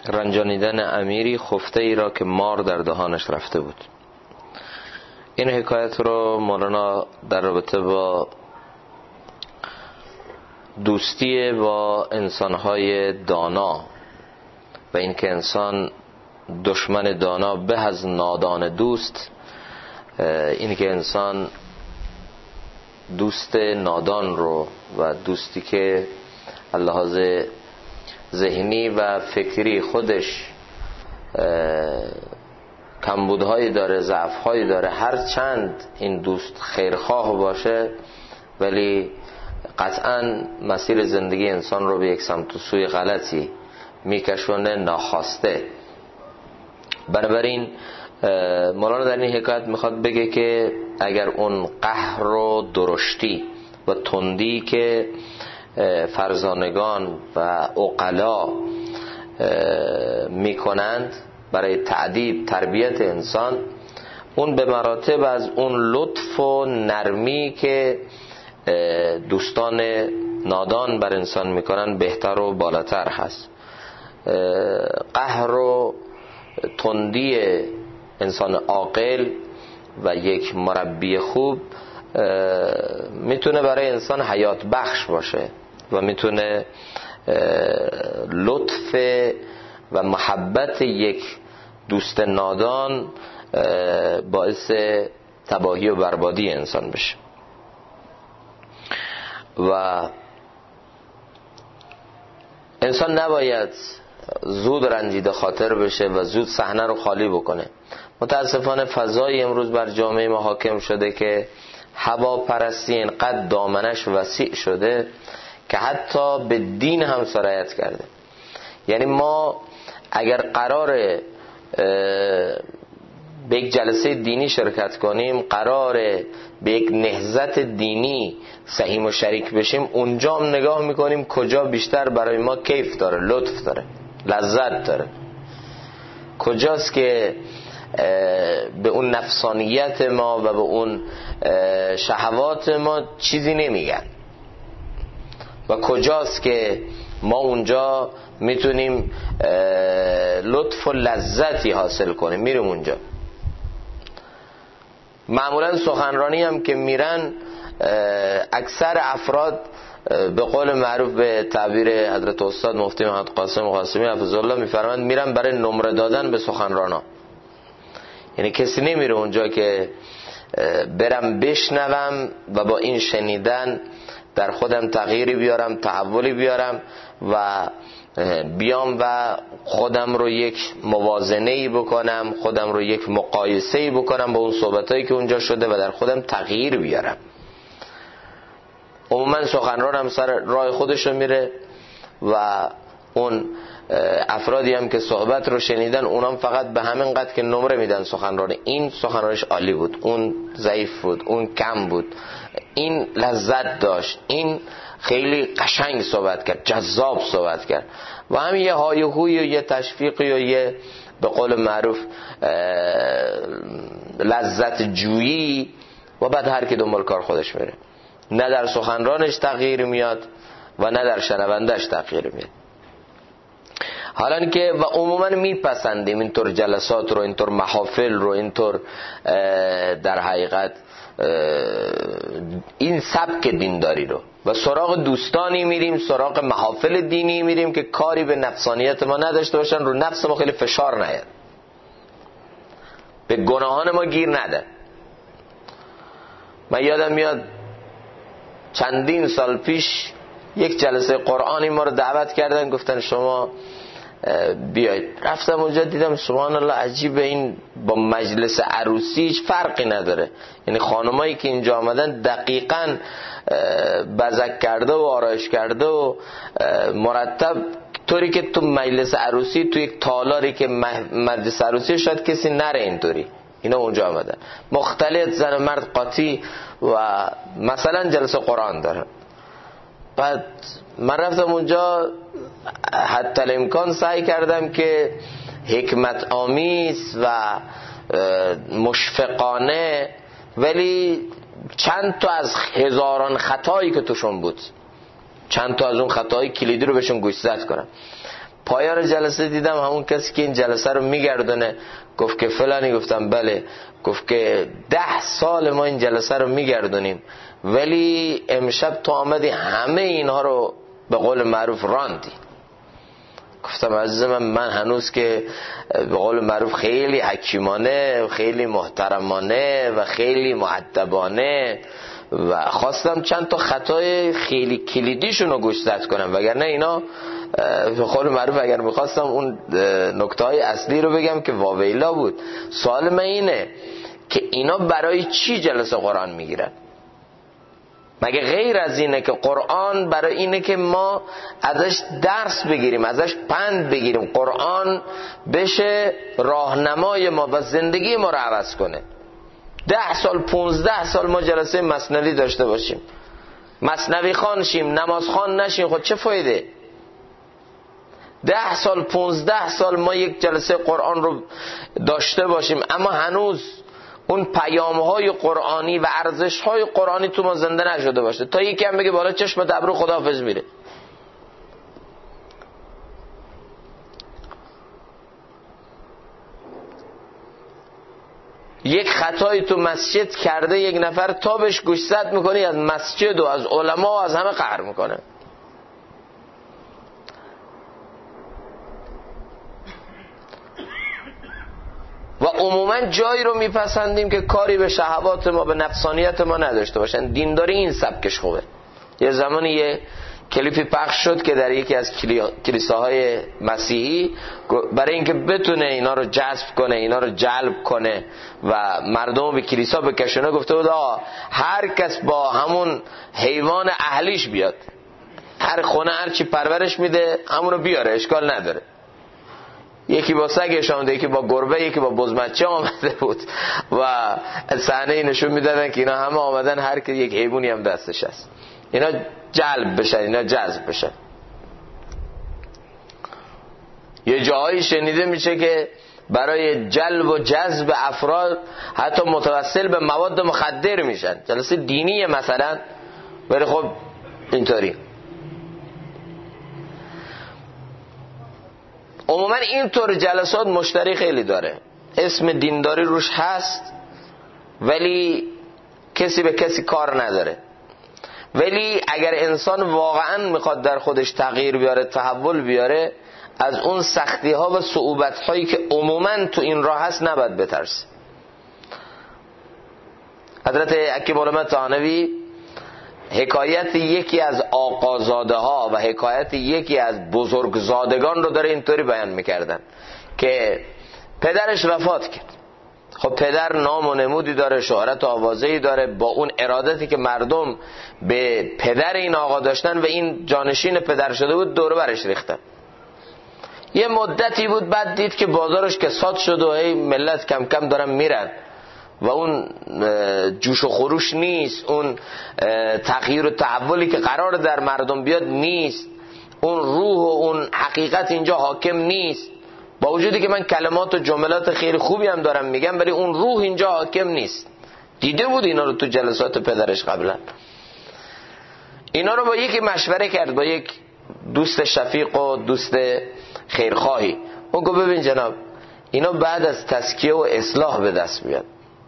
رنجانیدن امیری خفته ای را که مار در دهانش رفته بود. این حکایت رو مولانا در رابطه با دوستی با انسانهای دانا و اینکه انسان دشمن دانا به از نادان دوست، این که انسان دوست نادان رو و دوستی که لحاظ ذهنی و فکری خودش کمبودهایی داره، ضعف‌هایی داره، هر چند این دوست خیرخواه باشه ولی قطعاً مسیر زندگی انسان رو به یک سمت و سوی غلطی میکشونه ناخواسته. بنابراین مولانا در این حکایت میخواد بگه که اگر اون قهر و درشتی و تندی که فرزانگان و عقلا میکنند برای تعدیب تربیت انسان، اون به مراتب از اون لطف و نرمی که دوستان نادان بر انسان میکنن بهتر و بالاتر هست. قهر و تندی انسان عاقل و یک مربی خوب میتونه برای انسان حیات بخش باشه و میتونه لطف و محبت یک دوست نادان باعث تباهی و بربادی انسان بشه. و انسان نباید زود رنجیده خاطر بشه و زود صحنه رو خالی بکنه. متاسفانه فضای امروز بر جامعه ما حاکم شده که هواپرستی اینقدر دامنش وسیع شده که حتی به دین هم سرایت کرده. یعنی ما اگر قراره به یک جلسه دینی شرکت کنیم، قراره به یک نهضت دینی سهیم و شریک بشیم، اونجا هم نگاه میکنیم کجا بیشتر برای ما کیف داره، لطف داره، لذت داره، کجاست که به اون نفسانیت ما و به اون شهوات ما چیزی نمیگن و کجاست که ما اونجا میتونیم لطف و لذتی حاصل کنیم، میریم اونجا. معمولا سخنرانی هم که میرن اکثر افراد به قول معروف به تعبیر حضرت استاد مفتی محمد قاسم قاسمی حفظه الله میفرمایند میرن برای نمره دادن به سخنرانا. یعنی کسی نمیره اونجا که برم بشنوم و با این شنیدن در خودم تغییری بیارم، تحولی بیارم و بیام و خودم رو یک موازنه‌ای بکنم، خودم رو یک مقایسه‌ای بکنم با اون صحبتایی که اونجا شده و در خودم تغییر بیارم. عموما سخنران هم سر راه خودش رو میره و اون افرادی هم که صحبت رو شنیدن اونام فقط به همین قدر که نمره میدن سخنران. این سخنرانش عالی بود، اون ضعیف بود، اون کم بود، این لذت داشت، این خیلی قشنگ صحبت کرد، جذاب صحبت کرد و هم یه هایهوی و یه تشویقی و یه به قول معروف لذت جویی و بعد هر کی دنبال کار خودش میره. نه در سخنرانش تغییر میاد و نه در شنوندش تغییر میاد. حالا که و عموما میپسندیم اینطور جلسات رو، اینطور محافل رو، اینطور در حقیقت این سبک دینداری رو و سراغ دوستانی میریم، سراغ محافل دینی میریم که کاری به نفسانیت ما نداشته باشن، رو نفس ما خیلی فشار نیاد، به گناهان ما گیر نده. من یادم میاد چندین سال پیش یک جلسه قرآنی ما رو دعوت کردن، گفتن شما بیایید. رفتم اونجا دیدم سبحان الله عجیبه، این با مجلس عروسی هیچ فرقی نداره. یعنی خانمایی که اینجا آمدن دقیقاً بزک کرده و آرایش کرده و مرتب، طوری که تو مجلس عروسی تو یک تالاری که مجلس عروسی شاید کسی نره اینطوری. اینا اونجا آمدن مختلط، زن و مرد قاطی و مثلا جلسه قرآن داره. بعد من رفتم اونجا، حتی الامکان سعی کردم که حکمت آمیز و مشفقانه، ولی چند تا از هزاران خطایی که توشون بود، چند تا از اون خطای کلیدی رو بهشون گوشزد کنم. پایان جلسه دیدم همون کسی که این جلسه رو میگردونه گفت که فلانی. گفتم بله. گفت که 10 سال ما این جلسه رو میگردونیم ولی امشب تو آمدی همه اینها رو به قول معروف راندی. گفتم عزیز من هنوز که به قول معروف خیلی حکیمانه، خیلی محترمانه و خیلی مؤدبانه و خواستم چند تا خطای خیلی کلیدیشون رو گوشزد کنم، وگرنه اینا به قول معروف اگر میخواستم اون نکته های اصلی رو بگم که واویلا بود. سوال من اینه که اینا برای چی جلسه قرآن میگیرن؟ مگه غیر از اینه که قرآن برای اینه که ما ازش درس بگیریم، ازش پند بگیریم، قرآن بشه راهنمای ما و زندگی ما رو عوض کنه. 10 سال 15 سال ما جلسه مثنوی داشته باشیم، مثنوی خوان شیم، نماز خوان نشیم، خود چه فایده؟ 10 سال 15 سال ما یک جلسه قرآن رو داشته باشیم اما هنوز اون پیام‌های قرآنی و ارزش‌های قرآنی تو ما زنده نشده باشه، تا یکی هم بگه بالا چشمت ابرو خداحافظ میره. یک خطایی تو مسجد کرده یک نفر تا بهش گوشزد میکنی از مسجد و از علما و از همه قهر میکنه. و عموما جایی رو میپسندیم که کاری به شهوات ما، به نفسانیت ما نداشته باشن. دینداری این سبکش خوبه. یه زمانی یه کلیپی پخش شد که در یکی از کلیساهای مسیحی برای اینکه بتونه اینا رو جذب کنه، اینا رو جلب کنه و مردم به کلیسا بکشونه، گفته بود هر کس با همون حیوان اهلیش بیاد، هر خونه هر چی پرورش میده همون رو بیاره، اشکال نداره. یکی با سگش آمده، یکی با گربه، یکی با بزمچه آمده بود و صحنه نشون میدادن که اینا همه آمدن، هر کی یک حیوانی هم دستش هست، اینا جلب بشن، اینا جذب بشن. یه جایی شنیده میشه که برای جلب و جذب افراد حتی متوسل به مواد مخدر میشن. جلسه دینیه مثلا، ولی خب اینطوری. عموما اینطور جلسات مشتری خیلی داره، اسم دینداری روش هست ولی کسی به کسی کار نداره. ولی اگر انسان واقعا میخواد در خودش تغییر بیاره، تحول بیاره، از اون سختی ها و صعوبت هایی که عموما تو این راه هست نباید بترسه. حضرت حکیم علامه طحانوی حکایت یکی از آقازاده ها و حکایت یکی از بزرگزادگان رو داره اینطوری بیان میکردن که پدرش وفات کرد. خب پدر نام و نمودی داره، شهرت و آوازه‌ای داره، با اون ارادتی که مردم به پدر این آقا داشتن و این جانشین پدر شده بود دور برش ریختن. یه مدتی بود بعد دید که بازارش کساد شد و هی ملت کم کم دارن میرن و اون جوش و خروش نیست، اون تغییر و تحولی که قرار در مردم بیاد نیست، اون روح و اون حقیقت اینجا حاکم نیست. با وجودی که من کلمات و جملات خیلی خوبی هم دارم میگم ولی اون روح اینجا حاکم نیست. دیده بود اینا رو تو جلسات پدرش قبلا. اینا رو با یکی مشوره کرد، با یک دوست شفیق و دوست خیرخواهی. اون گفت ببین جناب، اینا بعد از تزکیه و اصلاح به دست میاد،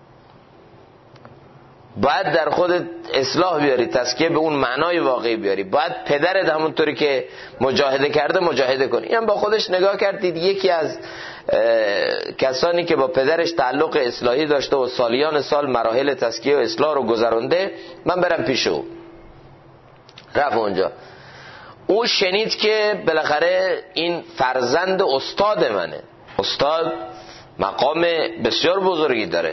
باید در خودت اصلاح بیاری، تزکیه به اون معنای واقعی بیاری، باید پدرت همونطوری که مجاهده کرده مجاهده کنی. این با خودش نگاه کردید یکی از کسانی که با پدرش تعلق اصلاحی داشته و سالیان سال مراحل تزکیه و اصلاح رو گذرانده، من برم پیش او. رفت اونجا، او شنید که بالاخره این فرزند استاد منه. استاد مقام بسیار بزرگی داره،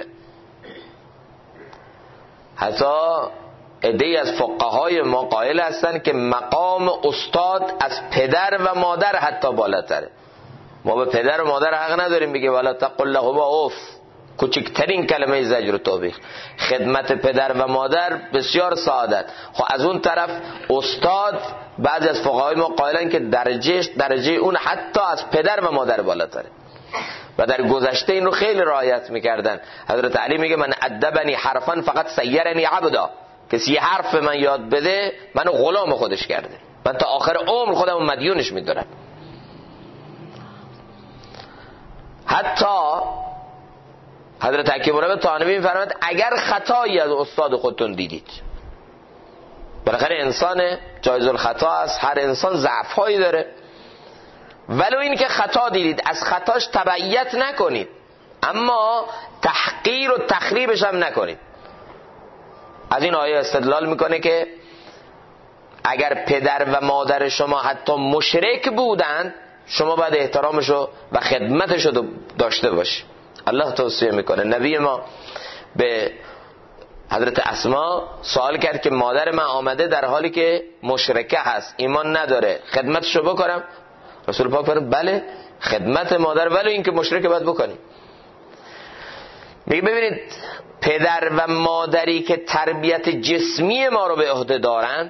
حتی عده‌ای از فقهای ما قائل هستن که مقام استاد از پدر و مادر حتی بالاتره. ما به پدر و مادر حق نداریم بگه ولا تقل لهما اوف، کوچکترین کلمه زجر و توبیخ. خدمت پدر و مادر بسیار سعادت. خب از اون طرف استاد، بعضی از فقهای ما قائلن که درجه اون حتی از پدر و مادر بالاتره و در گذشته این رو خیلی رعایت میکردن. حضرت علی میگه من ادبنی حرفا فقط سیرنی عبدا، کسی یه حرف من یاد بده منو غلام خودش کرده، من تا آخر عمر خودم مدیونش میدارم. حتی حضرت حکیم مربی طحاوی میفرماید اگر خطایی از استاد خودتون دیدید، بالاخره انسان جایز الخطا است، هر انسان ضعف‌هایی داره، ولو این که خطا دیدید از خطاش تبعیت نکنید، اما تحقیر و تخریبش هم نکنید. از این آیه استدلال میکنه که اگر پدر و مادر شما حتی مشرک بودند، شما باید احترامشو و خدمتشو داشته باشی. الله توصیه میکنه. نبی ما به حضرت اسما سوال کرد که مادر من آمده در حالی که مشرکه هست، ایمان نداره، خدمتشو بکنم؟ رسول پاک فرمود بله، خدمت مادر ولو این که مشرکه باید بکنی. میگه ببینید پدر و مادری که تربیت جسمی ما رو به عهده دارند،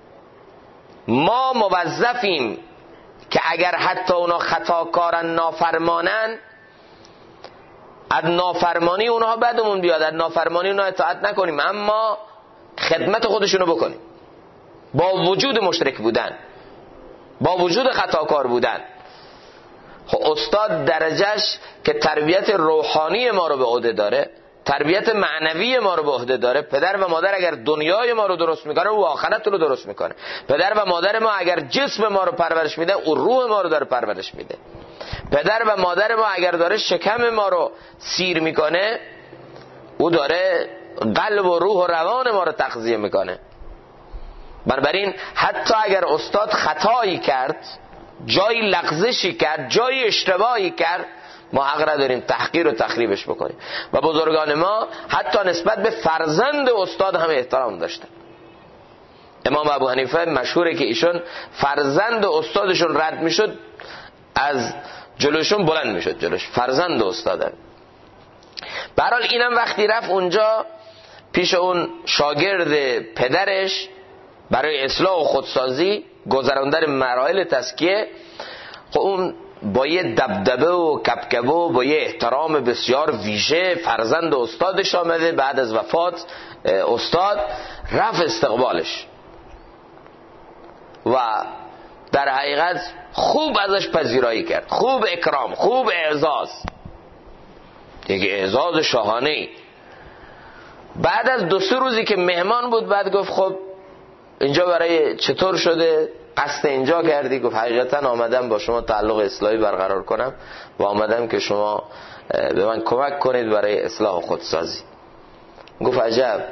ما موظفیم که اگر حتی اونا خطاکارن، نافرمانن، از نافرمانی اونها بدمون بیاد، از نافرمانی اونها اطاعت نکنیم، اما خدمت خودشونو بکنیم با وجود مشرک بودن، با وجود خطاکار بودن. خب استاد درجهش که تربیت روحانی ما رو به عهده داره، تربیت معنوی ما رو به عهده داره. پدر و مادر اگر دنیای ما رو درست میکنه، او آخرت رو درست میکنه. پدر و مادر ما اگر جسم ما رو پرورش میده، او روح ما رو داره پرورش میده. پدر و مادر ما اگر داره شکم ما رو سیر میکنه، او داره قلب و روح و روان ما رو تغذیه میکنه. بنابراین حتی اگر استاد خطایی کرد، جایی لغزشی کرد، جایی اشتباهی کرد، ما حق نداریم تحقیر و تخریبش بکنیم. و بزرگان ما حتی نسبت به فرزند استاد هم احترام داشتن. امام ابو حنیفه مشهوره که ایشون فرزند استادشون رد میشد، از جلوشون بلند میشد جلوش، فرزند استاده. به هر حال اینم وقتی رفت اونجا پیش اون شاگرد پدرش برای اصلاح و خودسازی، گذراندن مراحل تزکیه، خب اون با یه دبدبه و کبکبه و با یه احترام بسیار ویژه فرزند استادش آمده. بعد از وفات استاد رفت استقبالش و در حقیقت خوب ازش پذیرایی کرد، خوب اکرام، خوب اعزاز، یک اعزاز شاهانه‌ای. بعد از 2-3 روزی که مهمان بود، بعد گفت خب اینجا برای چطور شده، قصد اینجا کردی؟ گفت حقیقتا آمدم با شما تعلق اصلاحی برقرار کنم و آمدم که شما به من کمک کنید برای اصلاح و خودسازی. گفت عجب،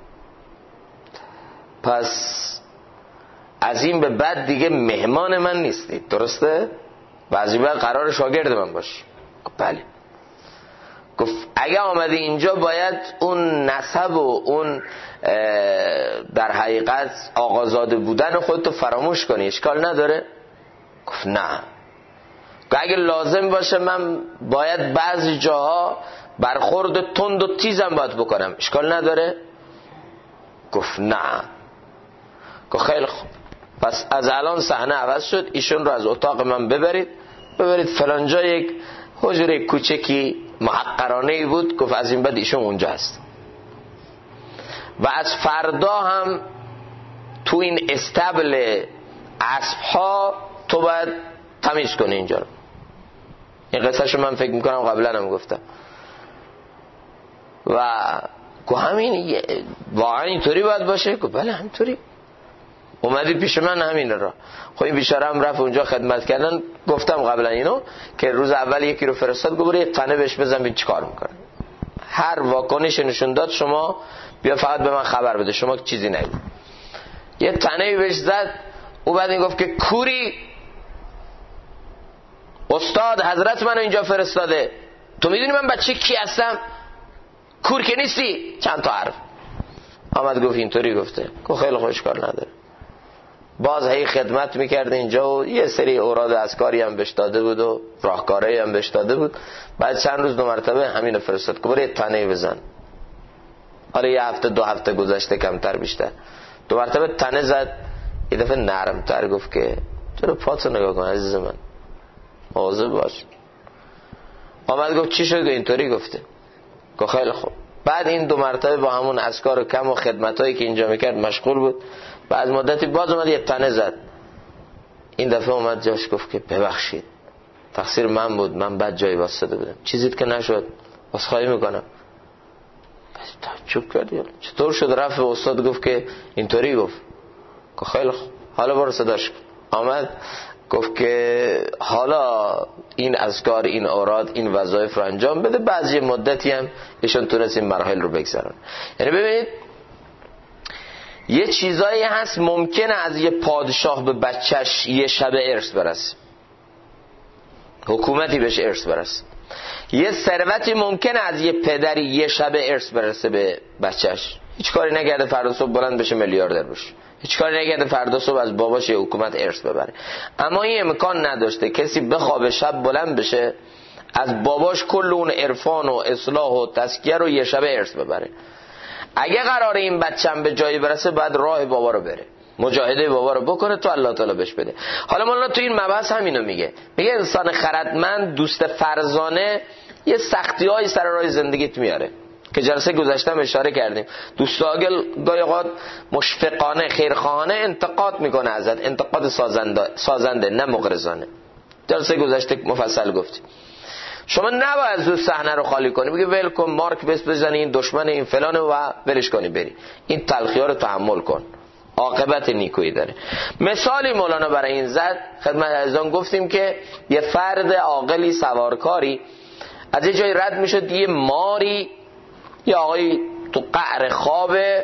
پس از این به بعد دیگه مهمان من نیستید، درسته؟ و از این بعد قرار شاگرد من باشی. گفت بله. گفت اگه آمدی اینجا باید اون نسب و اون در حقیقت آقازاده بودن خودتو فراموش کنی، اشکال نداره؟ گفت نه. گفت اگه لازم باشه من باید بعضی جاها برخورد تند و تیزم باید بکنم، اشکال نداره؟ گفت نه. گفت خیلی خوب، پس از الان صحنه عوض شد، ایشون رو از اتاق من ببرید فلانجا یک حجره کوچکی محقرانه‌ای بود. گفت از این بعد ایشون اونجا هست و از فردا هم تو این استبل اسب‌ها تو باید تمیز کنی اینجا رو. این قصهشو من فکر میکنم قبلا هم گفتم. و گفت همین واقعا اینطوری باید باشه؟ گفت بله همینطوری. اومدی پیش من همین را. خب این بیچاره هم رفت اونجا خدمت کردن. گفتم قبلا اینو که روز اول یکی رو فرستاد، گفت یه تنه بهش بزن ببین چیکار میکنه. هر واکنش نشون داد شما بیا فقط به من خبر بده، شما چیزی نگو. یه تنه بهش زد. او بعد این گفت که کوری، استاد حضرت منو اینجا فرستاده، تو میدونی من بچه کی هستم؟ کور که نیستی؟ چند تا حرف آمد گفت اینطوری گفته. گفت خیلی خوش کار نداره. باز هی خدمت میکرده اینجا و یه سری اوراد اذکاری هم بهش داده بود و راهکارهایی هم بهش داده بود. بعد چند روز 2 مرتبه همین رو فرستاد که برای تنه بزن. حالا 1 هفته 2 هفته گذشته، کمتر بیشتر 2 مرتبه تنه زد. یه دفعه نرمتر گفت که چرا پاتو نگاه کن عزیز من، مواظب باش. آمد گفت چی شد؟ اینطوری گفته. گفت خیلی خوب. بعد این 2 مرتبه با همون اذکار و کم و خدمتایی که اینجا میکرد مشغول بود. بعد مدتی باز اومد یه تنه زد. این دفعه اومد جاش گفت که ببخشید تقصیر من بود، من بد جایی واسطه بودم، چیزی که نشد عذرخواهی میکنم. چوب کردی. چطور شد؟ رفت به استاد گفت که اینطوری گفت که خیلی حالا برو صداش کن. آمد گفت که حالا این اذکار، این اوراد، این وظایف رو انجام بده. بعضی مدتی هم ایشون تونست این مراحل رو بگذرن. یعنی ببینید یه چیزایی هست ممکنه از یه پادشاه به بچهش یه شب ارث برسه، حکومتی بهش ارث برسه. یه ثروتی ممکنه از یه پدری یه شب ارث برسه به بچهش، هیچ کاری نکرده فردا صبح بلند بشه میلیاردر بشه، هیچ کاری نکرده فردا صبح از باباش یه حکومت ارث ببره. اما این امکان نداشته کسی بخوابه شب بلند بشه از باباش کل اون عرفان و اصلاح و تزکیه رو یه شب ارث ببره. اگه قراره این بچه‌م به جایی برسه باید راه بابا رو بره، مجاهده بابا رو بکنه تو الله تعالی بهش بده. حالا مولانا تو این مبحث همینو میگه انسان خردمند دوست فرزانه یه سختی‌های سر راه زندگیت میاره که جلسه گذشته اشاره کردیم. دوست عاقل گاهی اوقات مشفقانه خیرخواهانه انتقاد میکنه ازت، انتقاد سازنده نه مغرضانه. جلسه گذشته مفصل گفتیم شما نباید زود صحنه رو خالی کنی بگی ول کن مارک بس بزنی این دشمن این فلانه و ولش کنی بری. این تلخی‌ها رو تحمل کن، عاقبت نیکویی داره. مثالی مولانا برای این زد، خدمت عزیزان گفتیم که یه فرد عاقلی سوارکاری از یه جای رد میشد، یه ماری یه آقایی تو قعر خوابه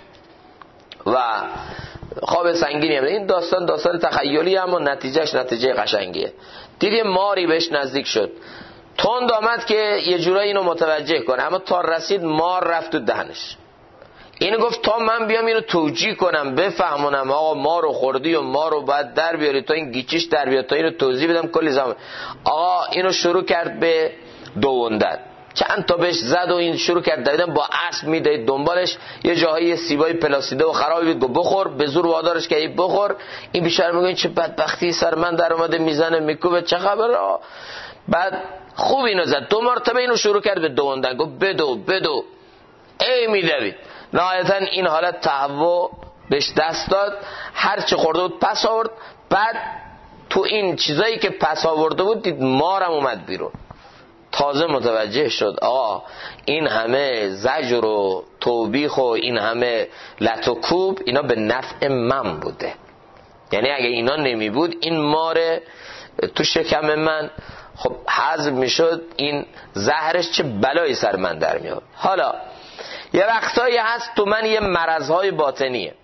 و خواب سنگینی هم. این داستان تخیلی اما نتیجهش نتیجه قشنگیه. دید یه ماری بهش نزدیک شد، تند آمد که یه جورایی اینو متوجه کنه، اما تا رسید مار رفت تو دهنش. اینو گفت تا من بیام اینو توجیه کنم بفهمونم آقا ما رو خوردی و ما رو باید در بیاری تا این گیچیش در بیاد تا اینو توضیح بدم کلی زمان. آقا اینو شروع کرد به دووندن، چند تا بهش زد و این شروع کرد دویدن، با اسب میدید دنبالش. یه جایی سیبای پلاسیده و خرابی بود بخور، به زور وادارش که بخور. این بیچاره میگه چه بدبختی سر من در اومده، میزنه میکوبه چه خبره. بعد خوب اینو زد، 2 مرتبه اینو شروع کرد به دووندن، گفت بدو ای میدوید. نهایتا این حالت تهوع بهش دست داد، هر چه خورده بود پس آورد. بعد تو این چیزایی که پس آورده بود دید مارم اومد بیرون. تازه متوجه شد آقا این همه زجر و توبیخ و این همه لت و کوب اینا به نفع من بوده. یعنی اگه اینا نمی بود این مار تو شکم من خب هضم میشد، این زهرش چه بلایی سر من در میاد. حالا یه وقتایی هست تو من یه مرضهای باطنیه،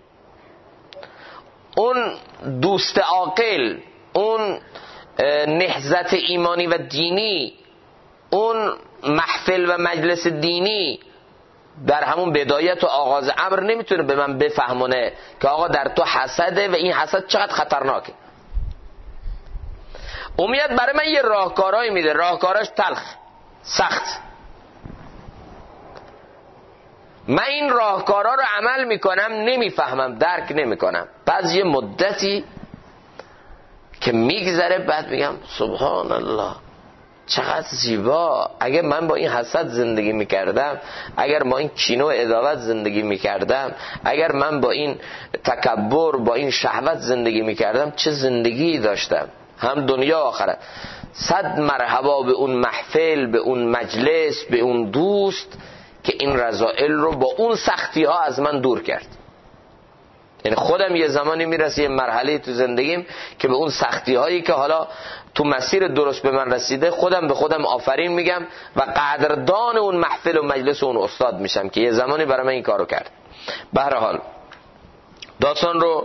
اون دوست عاقل، اون نهضت ایمانی و دینی، اون محفل و مجلس دینی در همون بدایت و آغاز امر نمیتونه به من بفهمونه که آقا در تو حسده و این حسد چقدر خطرناکه. امیت برای من یه راهکارایی میده، راهکاراش تلخ سخت. من این راهکارا رو عمل میکنم نمیفهمم، درک نمیکنم. بعد یه مدتی که میگذره بعد میگم سبحان الله چقدر زیبا. اگر من با این حسد زندگی میکردم، اگر با این کینه و عداوت زندگی میکردم، اگر من با این تکبر با این شهوت زندگی میکردم چه زندگی داشتم، هم دنیا آخرت. 100 مرحبا به اون محفل، به اون مجلس، به اون دوست که این رذائل رو با اون سختی ها از من دور کرد. یعنی خودم یه زمانی میرسه یه مرحله تو زندگیم که به اون سختی هایی که حالا تو مسیر درست به من رسیده خودم به خودم آفرین میگم و قدردان اون محفل و مجلس و اون استاد میشم که یه زمانی برای من این کارو کرد. به هر حال داستان رو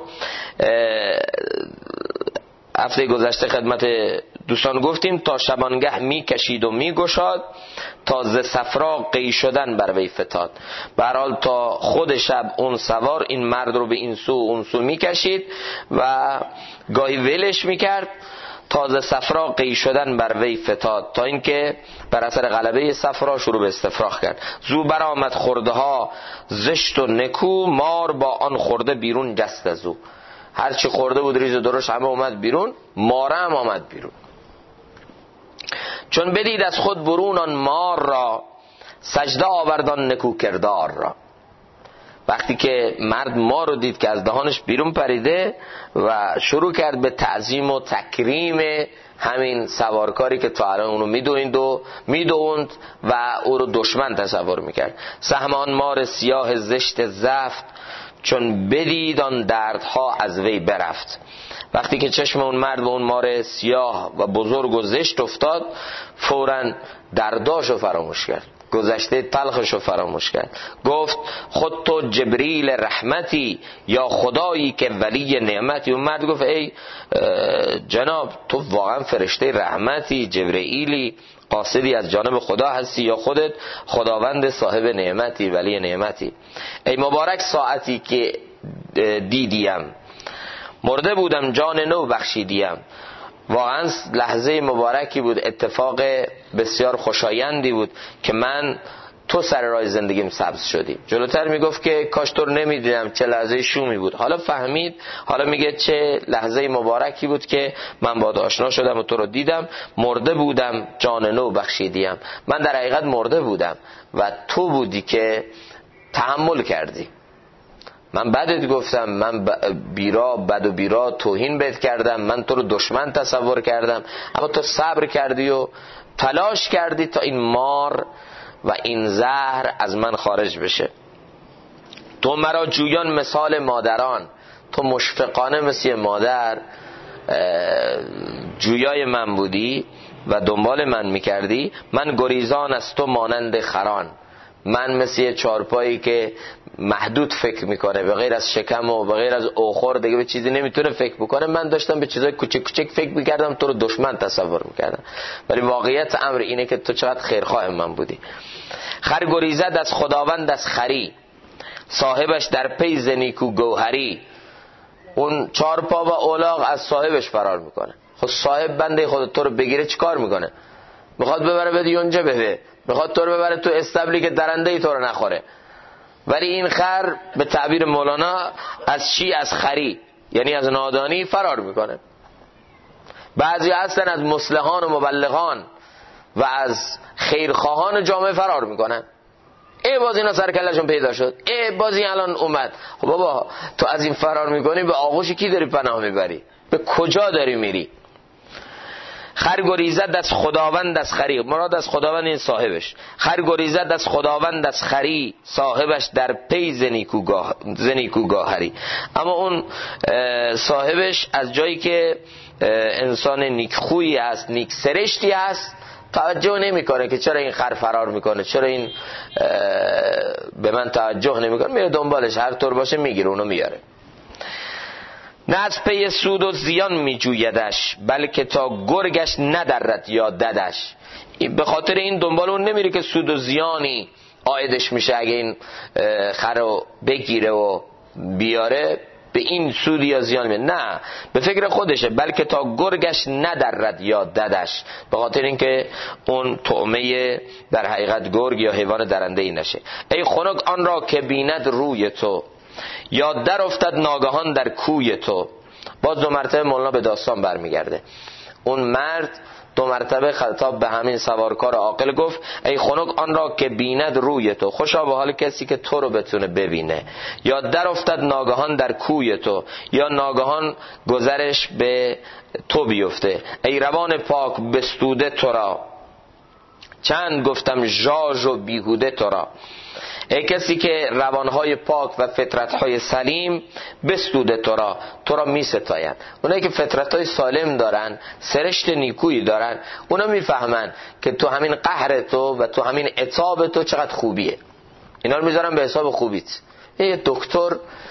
هفته گذشته خدمت دوستان گفتیم. تا شبانگه می کشید و می گشاد، تا ز صفرا قی شدن بر وی فتاد. به هر حال تا خود شب اون سوار این مرد رو به این سو اون سو می کشید و گاهی ولش می کرد تا ز صفرا قی شدن بر وی فتاد، تا اینکه بر اثر غلبه صفرا شروع به استفراغ کرد. زو برآمد خورده ها زشت و نکو، مار با آن خورده بیرون جست از او. هر چی خورده بود ریز و درشت همه اومد بیرون، ماره هم آمد بیرون. چون بدید از خود برون آن مار را، سجده آوردان نکو کردار را. وقتی که مرد ما رو دید که از دهانش بیرون پریده و شروع کرد به تعظیم و تکریم همین سوارکاری که تا الان اونو میدوند و او رو دشمن تصور میکرد. سهمان مار سیاه زشت زفت، چون بدید آن دردها از وی برفت. وقتی که چشم اون مرد و اون مار سیاه و بزرگ و زشت افتاد، فوراً درداشو فراموش کرد، گذشته تلخشو فراموش کرد. گفت خود تو جبریل رحمتی، یا خدایی که ولی نعمتی. اون مرد گفت ای جناب، تو واقعا فرشته رحمتی، جبرئیلی، قاصدی از جانب خدا هستی، یا خودت خداوند صاحب نعمتی، ولی نعمتی. ای مبارک ساعتی که دیدیم، مرده بودم جان نو بخشیدیم. واقعا لحظه مبارکی بود، اتفاق بسیار خوشایندی بود که من تو سر راه زندگیم سبز شدی. جلوتر میگفت که کاش تو رو نمیدیدم، چه لحظه شومی بود. حالا فهمید، حالا میگه چه لحظه مبارکی بود که من با آشنا شدم و تو رو دیدم. مرده بودم جان نو بخشیدیم. من در حقیقت مرده بودم و تو بودی که تحمل کردی. من بدت گفتم، من بد و بیرا توهین بهت کردم، من تو رو دشمن تصور کردم، اما تو صبر کردی و تلاش کردی تا این مار و این زهر از من خارج بشه. تو مرا جویان مثال مادران، تو مشفقانه مثل مادر جویای من بودی و دنبال من میکردی. من گریزان از تو مانند خران، من مثل چارپایی که محدود فکر میکنه، به غیر از شکم و به غیر از اوخور دیگه به چیزی نمیتونه فکر بکنه. من داشتم به چیزای کوچک کوچک فکر میکردم، تو رو دشمن تصور میکردم، ولی واقعیت امر اینه که تو چقدر خیرخواه من بودی. خر گریزد از خداوند از خری، صاحبش در پی ز نیکو گوهری. اون چارپا و اولاغ از صاحبش فرار میکنه. خب صاحب بنده خود تو رو بگیره چیکار میکنه؟ میخواد ببره بده یونجه بده، میخواد تو رو ببره تو استبلی که درنده تو رو نخوره. ولی این خر به تعبیر مولانا از چی؟ از خری، یعنی از نادانی فرار میکنه. بعضی هستن از مصلحان و مبلغان و از خیرخواهان جامعه فرار میکنن. باز اینا سرکلشون پیدا شد، باز این الان اومد. خب بابا تو از این فرار میکنی، به آغوش کی داری پناه میبری؟ به کجا داری میری؟ خر گریزد از خداوند از خری، مراد از خداوند این صاحبش. خر گریزد از خداوند از خری، صاحبش در پی ز نیکوگاهری. اما اون صاحبش از جایی که انسان نیکخویی است، نیک سرشتی است، توجه نمیکنه که چرا این خر فرار میکنه، چرا این به من توجه نمیکنه، میره دنبالش، هر طور باشه میگیره اونو میاره. نه از پی سود و زیان میجویدش، بلکه تا گرگش ندرد یا ددش. به خاطر این دنبال اون نمیره که سود و زیانی عایدش میشه اگه این خر رو بگیره و بیاره، به این سود یا زیان میره، نه، به فکر خودشه، بلکه تا گرگش ندرد یا ددش، به خاطر اینکه اون طعمه در حقیقت گرگ یا حیوان درنده ای نشه. ای خنک آن را که بیند روی تو، یا در افتد ناگهان در کوی تو. باز دو مرتبه مولانا به داستان برمیگرده. اون مرد دو مرتبه خطاب به همین سوارکار عاقل گفت ای خنک آن را که بیند روی تو، خوشا به حال کسی که تو رو بتونه ببینه. یا در افتد ناگهان در کوی تو، یا ناگهان گذرش به تو بیفته. ای روان پاک بستوده تو را، چند گفتم ژاژ و بیهوده تو را. ای کسی که روانهای پاک و فطرتهای سلیم بستوده تو را می ستاین. اونایی که فطرتهای سالم دارن، سرشت نیکویی دارن، اونا میفهمن که تو همین قهر تو و تو همین عتاب تو چقدر خوبیه. اینا رو میذارن به حساب خوبیت. یه دکتر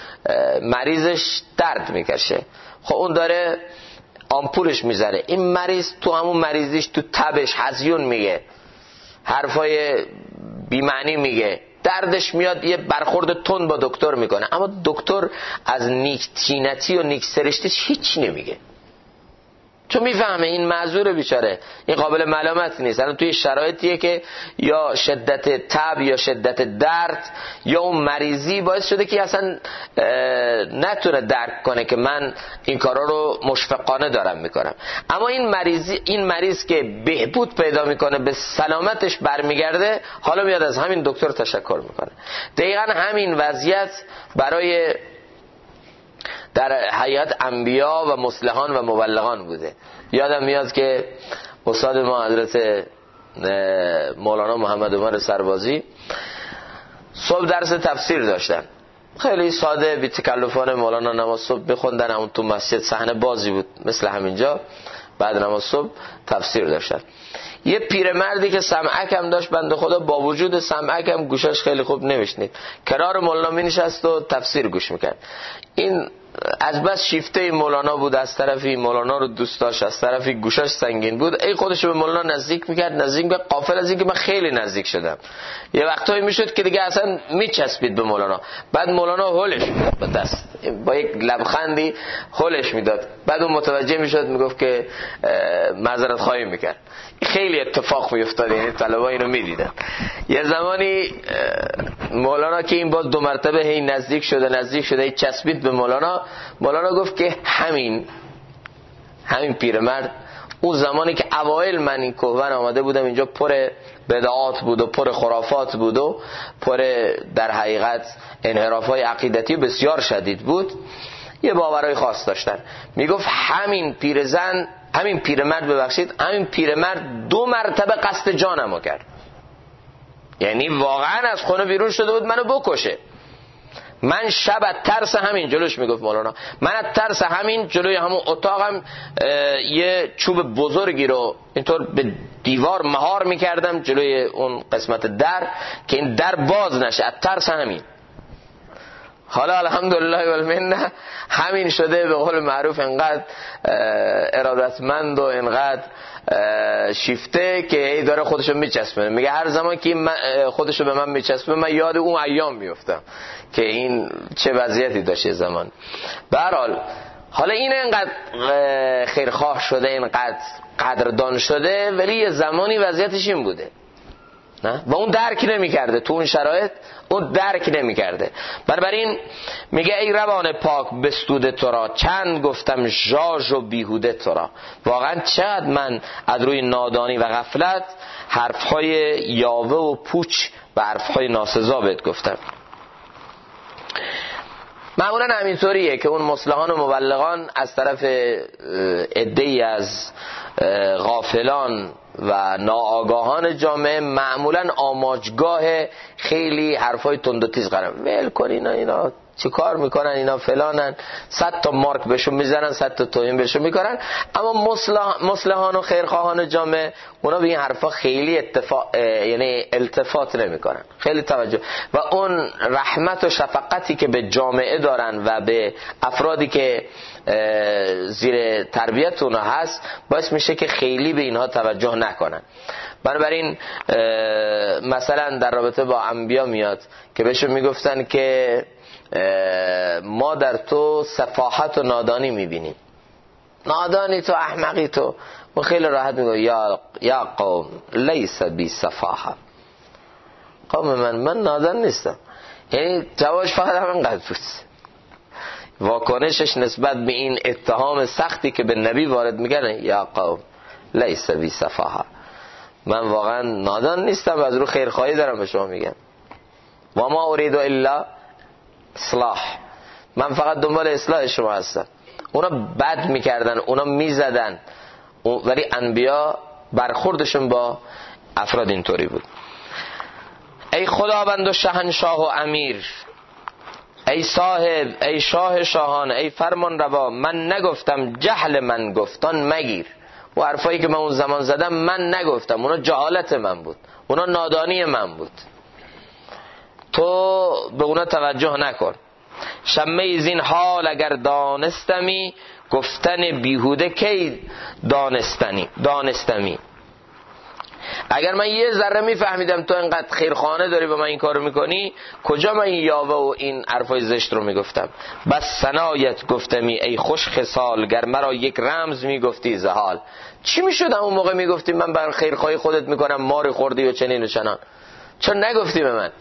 مریضش درد میکشه، خب اون داره آمپولش میذاره، این مریض تو همون مریضیش تو تبش هزیون میگه، حرفای بی‌معنی میگه، دردش میاد، یه برخورد تند با دکتر میکنه، اما دکتر از نیک تینتی و نیک سرشتیش هیچ نمیگه. چون میفهمه این معذور بیچاره، این قابل ملامت نیست. الان توی شرایطیه که یا شدت تب یا شدت درد یا اون مریضی باعث شده که اصلا نتونه درک کنه که من این کارا رو مشفقانه دارم میکنم. اما این مریض که بهبود پیدا میکنه، به سلامتش برمیگرده، حالا میاد از همین دکتر تشکر میکنه. دقیقا همین وضعیت برای در حقیقت انبیا و مصلحان و مبلغان بوده. یادم میاد که استاد ما حضرت مولانا محمد عمر سربازی صبح درس تفسیر داشتن، خیلی ساده بی تکلفانه مولانا نماز صبح بخوندن، همون تو مسجد صحنه بازی بود مثل همینجا، بعد نماز صبح تفسیر داشتن. یه پیرمردی که سمعک هم داشت بنده خدا، با وجود سمعک هم گوشش خیلی خوب نمیشنید، کنار مولانا می نشست و تفسیر گوش میکرد. این از بس شیفته مولانا بود، از طرفی مولانا رو دوست داشت، از طرفی گوشش سنگین بود، ای خودش به مولانا نزدیک میکرد، غافل از این که من خیلی نزدیک شدم. یه وقتایی میشد که دیگه اصلا میچسبید به مولانا، بعد مولانا هولش میداد با دست، با یک لبخندی هولش میداد، بعد اون متوجه میشد، میگفت که معذرت خواهی میکرد. خیلی اتفاق میافتاد، یعنی طلبا اینو میدیدن. یه زمانی مولانا که این باز 2 مرتبه هی نزدیک شده چسبید به مولانا گفت که همین پیرمرد اون زمانی که اوایل من این کوهن آمده بودم اینجا، پر بدعات بود و پر خرافات بود و پر در حقیقت انحرافات عقیدتی بسیار شدید بود، یه باورهای خاص داشتن. میگفت همین پیرمرد 2 مرتبه قصد جانمو کرد، یعنی واقعا از خونه بیرون شده بود منو بکشه. من شب از ترس همین، جلوش میگفت مولانا، من از ترس همین جلوی همون اتاقم یه چوب بزرگی رو اینطور به دیوار مهار میکردم جلوی اون قسمت در که این در باز نشه، از ترس همین. حالا الحمدلله والمنه همین شده، به قول معروف انقدر ارادتمند و انقدر شیفته که ای داره خودشو میچسبه. میگه هر زمان که خودشو به من میچسبه من یاد اون ایام میفتم که این چه وضعیتی داشت زمان. به هر حال حالا این انقدر خیرخواه شده، اینقدر قدردان شده، ولی یه زمانی وضعیتش این بوده نه؟ و اون درک نمی کرده، تو اون شرایط اون درک نمی کرده. بنابراین میگه ای روان پاک بستوده تو را، چند گفتم ژاژ و بیهوده تو را. واقعا چقدر من از روی نادانی و غفلت حرفهای یاوه و پوچ و حرفهای ناسزا بهت گفتم. معمولا همینطوریه که اون مصلحان و مبلغان از طرف عده‌ای از غافلان و ناآگاهان جامعه معمولا آماجگاه خیلی حرفای تند و تیز قرار. ول کن اینا چی کار میکنن، اینا فلانن، 100 تا مارک بهشون میزنن، 100 تا توهین بهشون میکنن. اما مصلحان و خیرخواهان جامعه اونا به این حرفا خیلی یعنی التفات نمیکنن، خیلی توجه، و اون رحمت و شفقتی که به جامعه دارن و به افرادی که زیر تربیت اونا هست باعث میشه که خیلی به اینها توجه نکنن. بنابراین مثلا در رابطه با انبیا میاد که بهشون میگفتن که ما در تو سفاحت و نادانی میبینیم، نادانی تو، احمقی تو. و خیلی راحت میگه یا قوم لیس بی سفاحه، قوم من نادان نیستم. یعنی جوابش فقط همینقدر بود. واکنشش نسبت به این اتهام سختی که به نبی وارد میگن، یا قوم لیس بی سفاحه، من واقعا نادان نیستم و از رو خیرخواهی دارم به شما میگم. و ما اريد الا اصلاح، من فقط دنبال اصلاح شما هستم. اونا بد میکردن، اونا میزدن، ولی انبیا برخوردشون با افراد اینطوری بود. ای خداوند و شاهنشاه و امیر، ای صاحب، ای شاه شاهان، ای فرمان روا، من نگفتم جهل من گفتان مگیر. و حرفایی که من اون زمان زدم من نگفتم، اونا جهالت من بود، اونا نادانی من بود، تو به اونا توجه نکن. شمه زین حال اگر دانستمی، گفتن بیهوده کی دانستمی. اگر من یه ذره میفهمیدم تو اینقدر خیرخانه داری به من این کارو میکنی، کجا من این یاوه و این حرفای زشت رو میگفتم؟ بس ثنایت گفتمی ای خوش خصال، گر مرا یک رمز میگفتی زحال. چی میشد اون موقع میگفتی من بر خیرخواهی خودت میکنم مار خوردی و چنین و چنان؟ چون نگفتی به من؟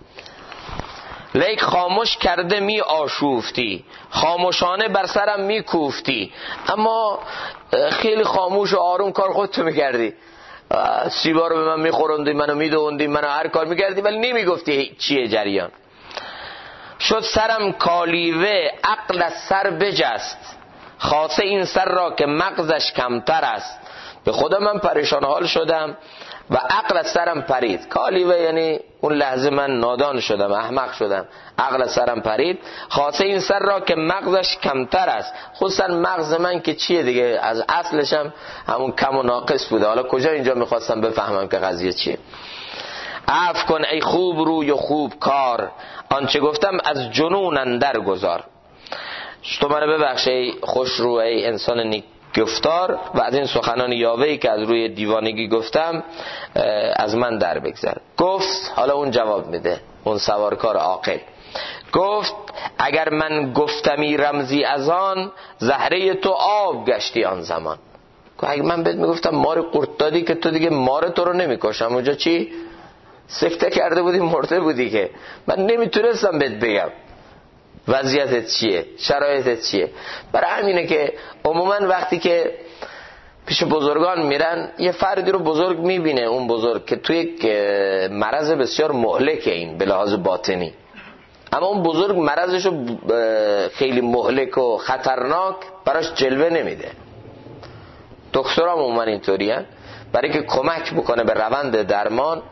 لیک خاموش کرده می آشوفتی، خاموشانه بر سرم می کوفتی. اما خیلی خاموش و آروم کار خودتو میکردی، سیبا رو به من میخوروندی، منو میدوندی، منو هر کار میکردی، ولی نمیگفتی چیه جریان. شد سرم کالیوه عقل از سر بجست، خاصه این سر را که مغزش کمتر است. به خدا من پریشان حال شدم و عقل از سرم پرید. کالیوه یعنی اون لحظه من نادان شدم، احمق شدم، عقل از سرم پرید. خاصه این سر را که مغزش کمتر است. خصوصا مغز من که چیه دیگه، از اصلش هم همون کم و ناقص بوده. حالا کجا اینجا میخواستم بفهمم که قضیه چیه. عفو کن ای خوب روی و خوب کار، آنچه گفتم از جنون اندر گذار. تو منو ببخش ای خوش رو، ای انسان نیک گفتار، و از این سخنان یاوه‌ای که از روی دیوانگی گفتم از من در بگذر. گفت، حالا اون جواب میده، اون سوارکار عاقل گفت اگر من گفتمی رمزی از آن، زهره تو آب گشتی آن زمان. اگر من بهت میگفتم مار قورت دادی که تو دیگه مار تو رو نمیکشم، اونجا چی؟ سکته کرده بودی، مرده بودی، که من نمیتونستم بهت بگم وضعیتت چیه، شرایطت چیه. برای همینه که عموما وقتی که پیش بزرگان میرن، یه فردی رو بزرگ میبینه، اون بزرگ که توی یک مرض بسیار مهلکه این به لحاظ باطنی، اما اون بزرگ مرضش رو خیلی مهلک و خطرناک براش جلوه نمیده. دکتر هم عموما اینطوری هست، برای که کمک بکنه به روند درمان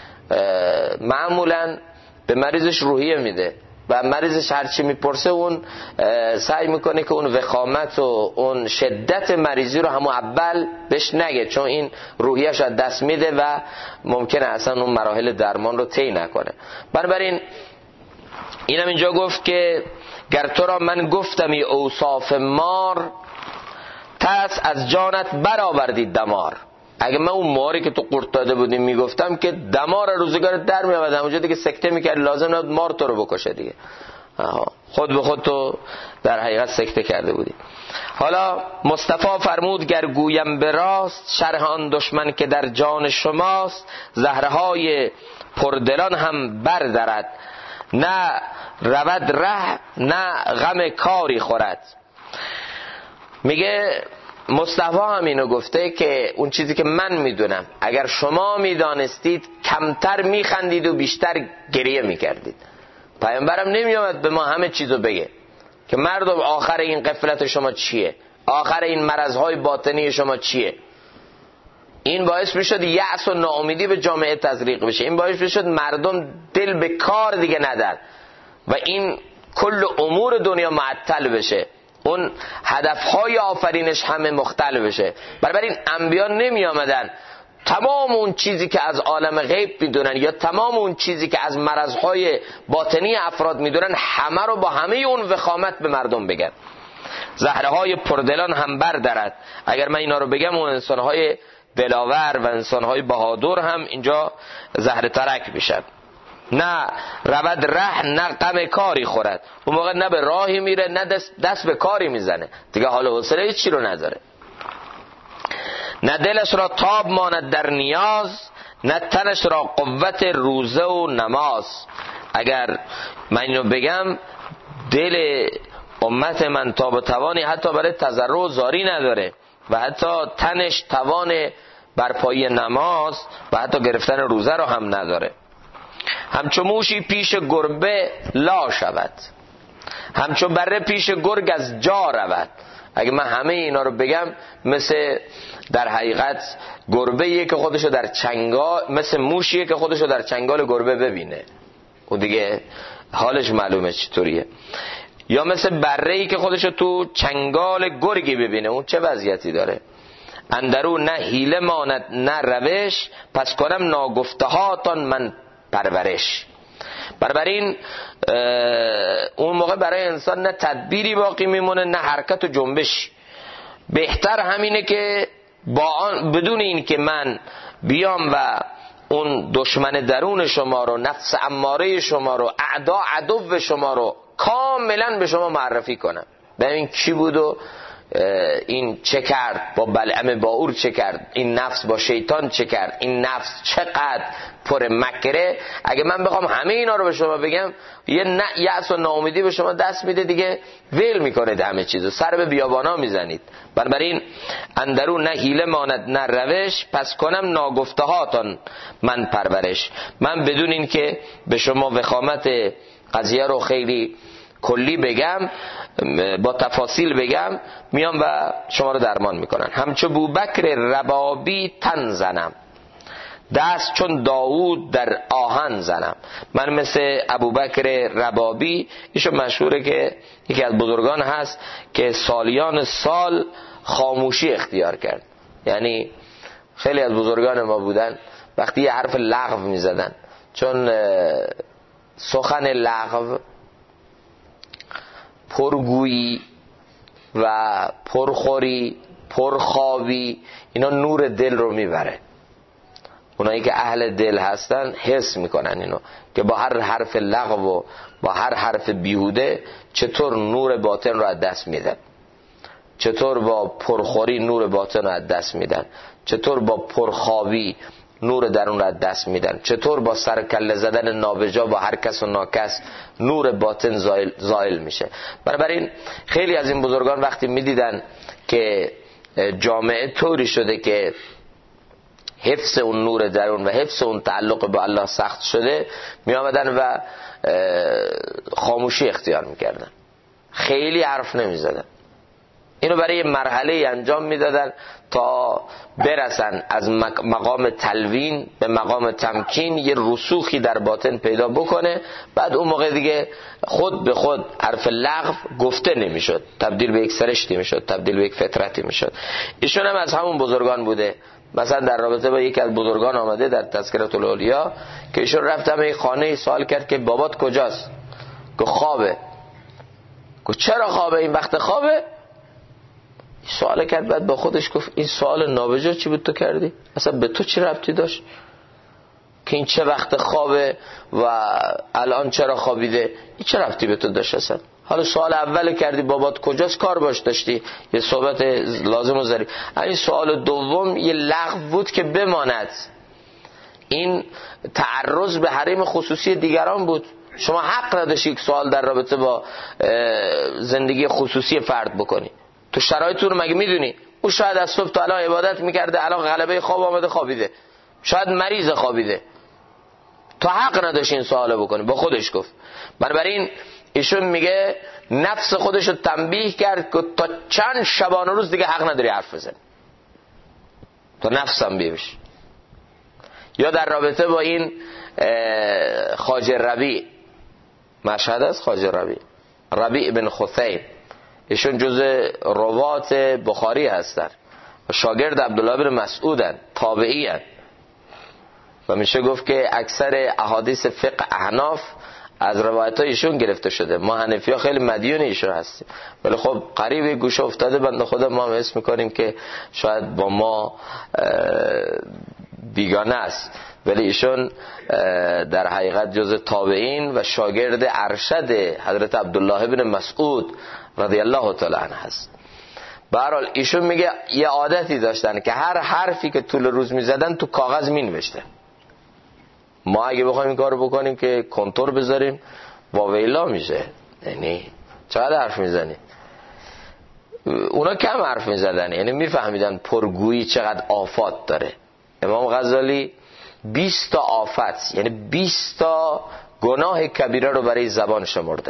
معمولا به مریضش روحیه میده و مریضش هرچی میپرسه اون سعی میکنه که اون وخامت و اون شدت مریضی رو همون اول بهش نگه، چون این روحیه‌اش از دست میده و ممکنه اصلا اون مراحل درمان رو طی نکنه. بنابراین اینم اینجا گفت که گر تو را من گفتمی اوصاف مار، تس از جانت برآوردی دمار. اگه من اون ماری که تو قورت داده بودیم میگفتم که دمار روزگارت در میآمدم، اونجا دیگه سکته میکرد، لازم نبود مار تو رو بکشه دیگه. خود به خود تو در حقیقت سکته کرده بودی. حالا مصطفی فرمود گر گویم به راست، شرح آن دشمن که در جان شماست. زهرهای پردلان هم بردرد، نه رود ره نه غم کاری خورد. میگه مصطفی هم اینو گفته که اون چیزی که من میدونم اگر شما میدانستید کمتر میخندید و بیشتر گریه میکردید. پیامبرم نمیامد به ما همه چیزو بگه که مردم آخر این غفلت شما چیه، آخر این مرضهای باطنی شما چیه. این باعث میشد یأس و ناامیدی به جامعه تزریق بشه، این باعث میشد مردم دل به کار دیگه ندن و این کل امور دنیا معطل بشه، اون هدفهای آفرینش همه مختل بشه. بنابراین انبیا نمی آمدن تمام اون چیزی که از عالم غیب میدونن یا تمام اون چیزی که از مرضهای باطنی افراد میدونن همه رو با همه اون وخامت به مردم بگن. زهرهای پردلان هم بردرد. اگر من اینا رو بگم اون انسانهای دلاور و انسانهای بهادر هم اینجا زهر ترک میشن. نه رود ره نه غم کاری خورد. اون موقع نه به راهی میره نه دست به کاری میزنه، دیگه حال و حوصله چی رو نداره. نه دلش را تاب ماند در نیاز، نه تنش را قوت روزه و نماز. اگر من اینو بگم دل امت من تاب و توانی حتی برای تضرع و زاری نداره و حتی تنش توان برپایی نماز و حتی گرفتن روزه رو هم نداره. همچو موشی پیش گربه لا شود، همچو بره پیش گرگ از جا رود. اگه من همه اینا رو بگم مثل در حقیقت گربه‌ایه که خودشو در چنگال، مثل موشیه که خودشو در چنگال گربه ببینه و دیگه حالش معلومه چطوریه، یا مثل بره‌ای که خودشو تو چنگال گرگی ببینه اون چه وضعیتی داره. اندرو نه حیله ماند نه روش، پس کنم ناگفتهاتان من پرورش. بنابراین اون موقع برای انسان نه تدبیری باقی میمونه نه حرکت و جنبش. بهتر همینه که بدون این که من بیام و اون دشمن درون شما رو، نفس اماره شما رو، اعدا عدو شما رو کاملا به شما معرفی کنم. ببین کی بود و این چه کرد، با بلعم باور چه کرد، این نفس با شیطان چه کرد، این نفس چقدر پر مکره. اگه من بخوام همه اینا رو به شما بگم، یه یأس و ناامیدی به شما دست میده دیگه، ویل میکنید همه چیزو، سر به بیابانا میزنید. بنابراین اندرون نه حیله ماند نه روش، پس کنم ناگفته هاتان من پرورش. من بدون این که به شما وخامت قضیه رو خیلی کلی بگم، با تفاصیل بگم، میام و شما رو درمان میکنن. همچو بوبکر ربابی تن زنم، دست چون داوود در آهن زنم. من مثل ابوبکر ربابی، ایشون مشهوره که یکی از بزرگان هست که سالیان سال خاموشی اختیار کرد. یعنی خیلی از بزرگان ما بودن وقتی یه حرف لغو میزدن، چون سخن لغو، پرگویی و پرخوری، پرخوابی، اینا نور دل رو میبره. اونایی که اهل دل هستن حس میکنن اینو که با هر حرف لغو و با هر حرف بیهوده چطور نور باطن رو از دست میدن، چطور با پرخوری نور باطن رو از دست میدن، چطور با پرخوابی نور درون رو از دست میدن، چطور با سرکله زدن نابجا با هر کس و ناکس نور باطن زائل میشه. بنابراین خیلی از این بزرگان وقتی میدیدن که جامعه طوری شده که حفظ اون نور درون و حفظ اون تعلق با الله سخت شده، می آمدن و خاموشی اختیار میکردن، خیلی حرف نمیزدن. اینو برای مرحله انجام میدادن تا برسن از مقام تلوین به مقام تمکین، یه رسوخی در باطن پیدا بکنه. بعد اون موقع دیگه خود به خود حرف لغو گفته نمیشد، تبدیل به یک سرشتی میشد، تبدیل به یک فطرتی میشد. ایشون هم از همون بزرگان بوده. مثلا در رابطه با یکی از بزرگان آمده در تذکرة الاولیا که ایشون رفت همه خانه سوال کرد که بابات کجاست؟ گفت خوابه. گفت چرا خوابه؟ این وقت خوابه؟ سوال کرد، بعد با خودش گفت این سوال نابجا چی بود تو کردی؟ اصلا به تو چی ربطی داشت که این چه وقت خوابه و الان چرا خوابیده؟ این چه ربطی به تو داشت اصلا؟ حالا سوال اول کردی بابات کجاست، کار باش داشتی، یه صحبت لازم و ضروری. این سوال دوم یه لغو بود که بماند، این تعرض به حریم خصوصی دیگران بود. شما حق نداشتی یک سوال در رابطه با زندگی خصوصی فرد بکنی. تو شرایطتون رو مگه میدونی؟ او شاید از صبح تا الان عبادت میکرده، الان غلبه خواب آمده خوابیده، شاید مریض خوابیده، تو حق نداشتی این سوالو بکنی. با خودش گفت. بنابراین ایشون میگه نفس خودشو تنبیه کرد که تا چند شبانه روز دیگه حق نداری حرف بزنی، تو نفسم بیوش. یا در رابطه با این خواجه ربیع، مشهد است خواجه ربیع بن خثیم، ایشون جز روات بخاری هستن و شاگرد عبدالله بن مسعودن، تابعی هستن و میشه گفت که اکثر احادیث فقه احناف از روایت ایشون گرفته شده. ما حنفی ها خیلی مدیون ایشون هستیم، ولی خب قریب گوشه افتاده بنده خدا ما هم حس میکنیم که شاید با ما بیگانه است، ولی ایشون در حقیقت جز تابعین و شاگرد ارشد حضرت عبدالله بن مسعود رضی الله تعالی عنه هست. به هر حال ایشون میگه یه عادتی داشتن که هر حرفی که طول روز میزدن تو کاغذ مینوشتن. ما اگه بخوایم این کارو بکنیم که کنتور بذاریم واویلا میشه، یعنی چقدر حرف میزنی. اونا کم حرف میزدن، یعنی میفهمیدن پرگویی چقدر آفات داره. امام غزالی 20 تا آفت، یعنی 20 تا گناه کبیره رو برای زبان شمرده.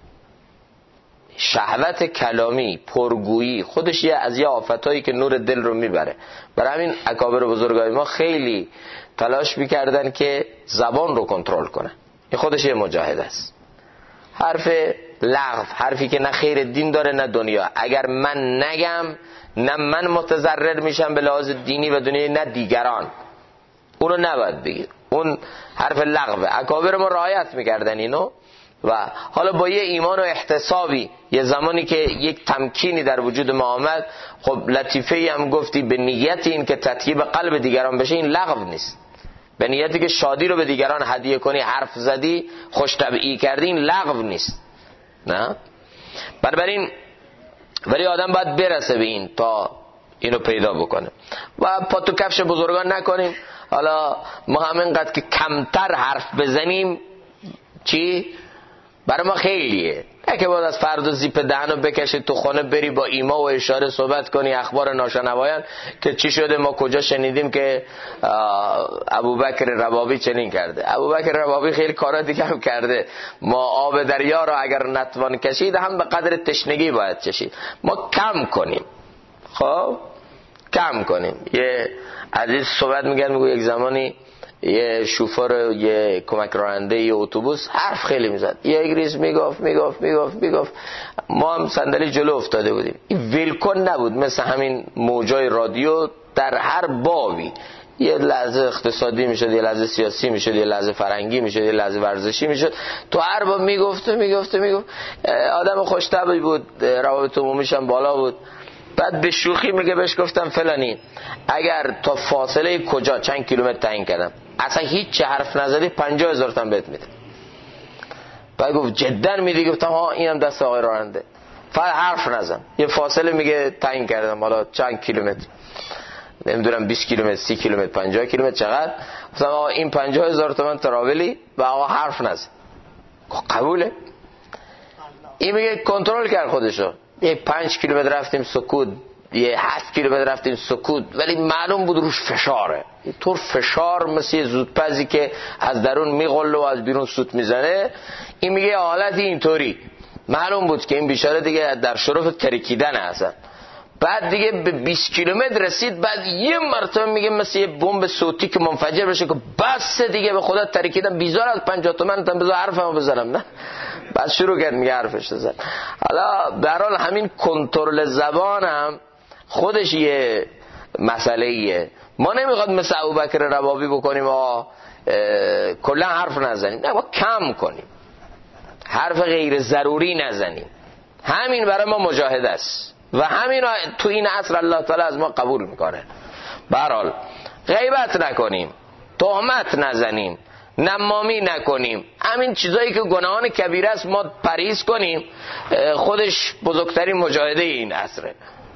شهوت کلامی، پرگویی، خودش از یه آفتایی که نور دل رو میبره. برای همین اکابر بزرگای ما خیلی تلاش میکردن که زبان رو کنترل کنن. این خودش یه مجاهد است. حرف لغو، حرفی که نه خیر دین داره نه دنیا، اگر من نگم نه من متضرر میشم به لحاظ دینی و دنیایی نه دیگران، اونو نباید بگید. اون حرف لغوه. اکابر ما رعایت میکردن اینو و حالا با یه ایمان و احتسابی یه زمانی که یک تمکینی در وجود ما آمد، خب لطیفه‌ای هم گفتی به نیت این که تطیب قلب دیگران بشه، این لغو نیست. به نیتی که شادی رو به دیگران هدیه کنی، حرف زدی، خوش طبعی کردی، این لغو نیست. نه؟ بنابراین ولی آدم باید برسه به این تا اینو پیدا بکنه و پا تو کفش بزرگان نکنیم. حالا ما همینقدر که کمتر حرف بزنیم چی؟ برای ما خیلیه. اگه باید از فردا زیپ دهنو بکشی تو خانه بری با ایما و اشاره صحبت کنی اخبار ناشنوایان که چی شده، ما کجا شنیدیم که ابوبکر ربابی چنین کرده. ابوبکر ربابی خیلی کارا دیگه هم کرده. ما آب دریا را اگر نتوان کشید هم به قدر تشنگی باید کشید. ما کم کنیم، خب کم کنیم. یه عزیز صحبت میگه یک زمانی یه شوفر یه کمک راننده یه اتوبوس حرف خیلی میزد، یک ریز میگفت ما هم صندلی جلو افتاده بودیم. این ویلکن نبود، مثل همین موجای رادیو در هر بابی، یه لحظه اقتصادی میشد، یه لحظه سیاسی میشد، یه لحظه فرنگی میشد، یه لحظه ورزشی میشد. تو هر باب میگفت. آدم خوش‌طبعی بود، روابط عمومیش هم بالا بود. بعد به شوخی میگه بهش گفتم فلانی اگر تا فاصله کجا چند کیلومتر تعیین کردم اصلا هیچ حرف نزدی 50,000 تومان بهت میدم. بعد گفت جدا میدی؟ گفتم ها اینم دست آقای راننده، فقط حرف نزن. یه فاصله میگه تعیین کردم، حالا چند کیلومتر، نمیدونم 20 کیلومتر، 30 کیلومتر، 50 کیلومتر، چقدر؟ گفتم آقا این 50,000 تومان تراولی و آقا حرف نزن. قبوله؟ این میگه کنترل کرد خودشو. یه 5 کیلومتر رفتیم سکوت، یه 7 کیلومتر رفتیم سکوت، ولی معلوم بود روش فشاره. اینطور فشار مثل زودپزی که از درون میغله و از بیرون سوت میزنه. این میگه حالت اینطوری معلوم بود که این بیچاره دیگه در شرف ترکیدن هستن. بعد دیگه به 20 کیلومتر رسید، بعد یه مرتبه میگه مثل یه بمب صوتی که منفجر بشه که بس دیگه به خدا ترکیدم، بیزار از 50 تومن تا بذار حرفمو بزنم. نه، بعد شروع کرد میگه حرفش بزن. حالا به هر حال همین کنترل زبان هم خودش یه مسئله ایه. ما نمیخواد مثل ابوبکر ربابی بکنیم و کلا حرف نزنیم، نه، ما کم کنیم، حرف غیر ضروری نزنیم. همین برای ما مجاهده است و همین تو این عصر الله تعالی از ما قبول میکنه. به هر حال غیبت نکنیم، تهمت نزنیم، نمامی نکنیم. همین چیزایی که گناهان کبیره است ما پرهیز کنیم، خودش بزرگترین مجاهده این عصره.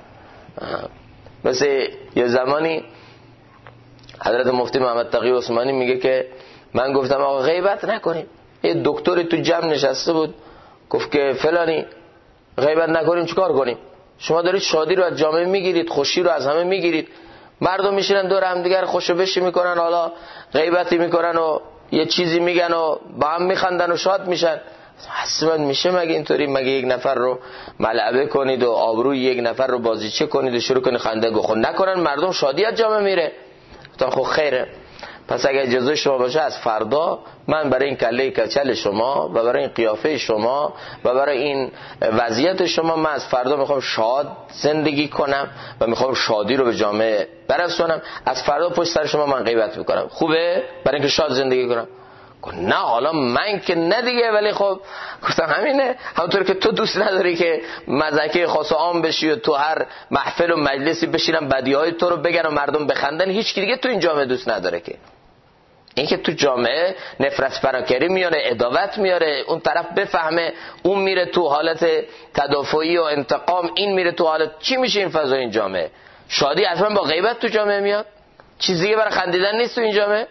مثل یه زمانی حضرت مفتی محمد تقی عثمانی میگه که من گفتم آقا غیبت نکنیم. یه دکتری تو جمع نشسته بود، گفت که فلانی غیبت نکنیم چیکار کنیم؟ شما دارید شادی رو از جامعه میگیرید، خوشی رو از همه میگیرید، مردم میشینن دور هم دیگر خوشو بشی میکنن، حالا غیبتی میکنن و یه چیزی میگن و با هم میخندن و شاد میشن. اصلا میشه مگه اینطوری؟ مگه یک نفر رو ملعبه کنید و آبروی یک نفر رو بازیچه کنید و شروع کنید خنده گو؟ خود نکنن، مردم شادی از جامعه میره. گفتم خب خیره، پس اگه اجازه شما باشه از فردا من برای این کله کچل شما و برای این قیافه شما و برای این وضعیت شما، من از فردا میخوام شاد زندگی کنم و میخوام شادی رو به جامعه برسونم. از فردا پشت سر شما من غیبت میکنم، خوبه؟ برای اینکه شاد زندگی کنم. نه حالا من که نه دیگه، ولی خب گفتم همینه. همونطور که تو دوست نداری که مزاکی خاص و عام بشی و تو هر محفل و مجلسی بشینن بدیهای تو رو بگن و مردم بخندن، هیچ کی دیگه تو این جامعه دوست نداره. که این که تو جامعه نفرت پراکنی میاره، عداوت میاره، اون طرف بفهمه، اون میره تو حالت تدافعی و انتقام، این میره تو حالت چی میشه این فضای این جامعه؟ شادی اصلا با غیبت تو جامعه میاد؟ چیزی دیگه برای خندیدن نیست تو این جامعه.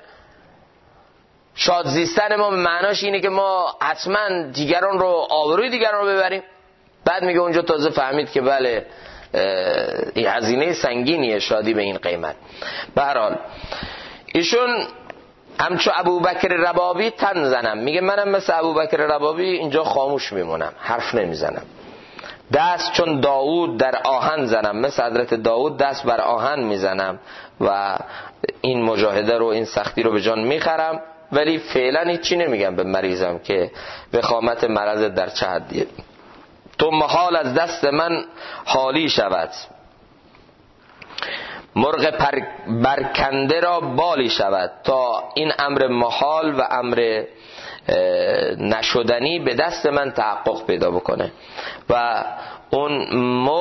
شاد زیستن ما به معناش اینه که ما حتما دیگران رو، آبروی دیگران رو ببریم. بعد میگه اونجا تازه فهمید که بله این هزینه سنگینیه شادی به این قیمت. به هر حال ایشون همچو ابوبکر ربابی تن زنم، میگه منم مثل ابوبکر ربابی اینجا خاموش میمونم، حرف نمیزنم. دست چون داوود در آهن زنم، مثل حضرت داوود دست بر آهن میزنم و این مجاهده رو، این سختی رو به جان میخرم، ولی فعلا هیچی نمیگم به مریضم که وخامت مرض در چه حدیه. تو محال از دست من حالی شود، مرغ برکنده را بالی شود. تا این امر محال و امر نشدنی به دست من تحقق پیدا بکنه و اون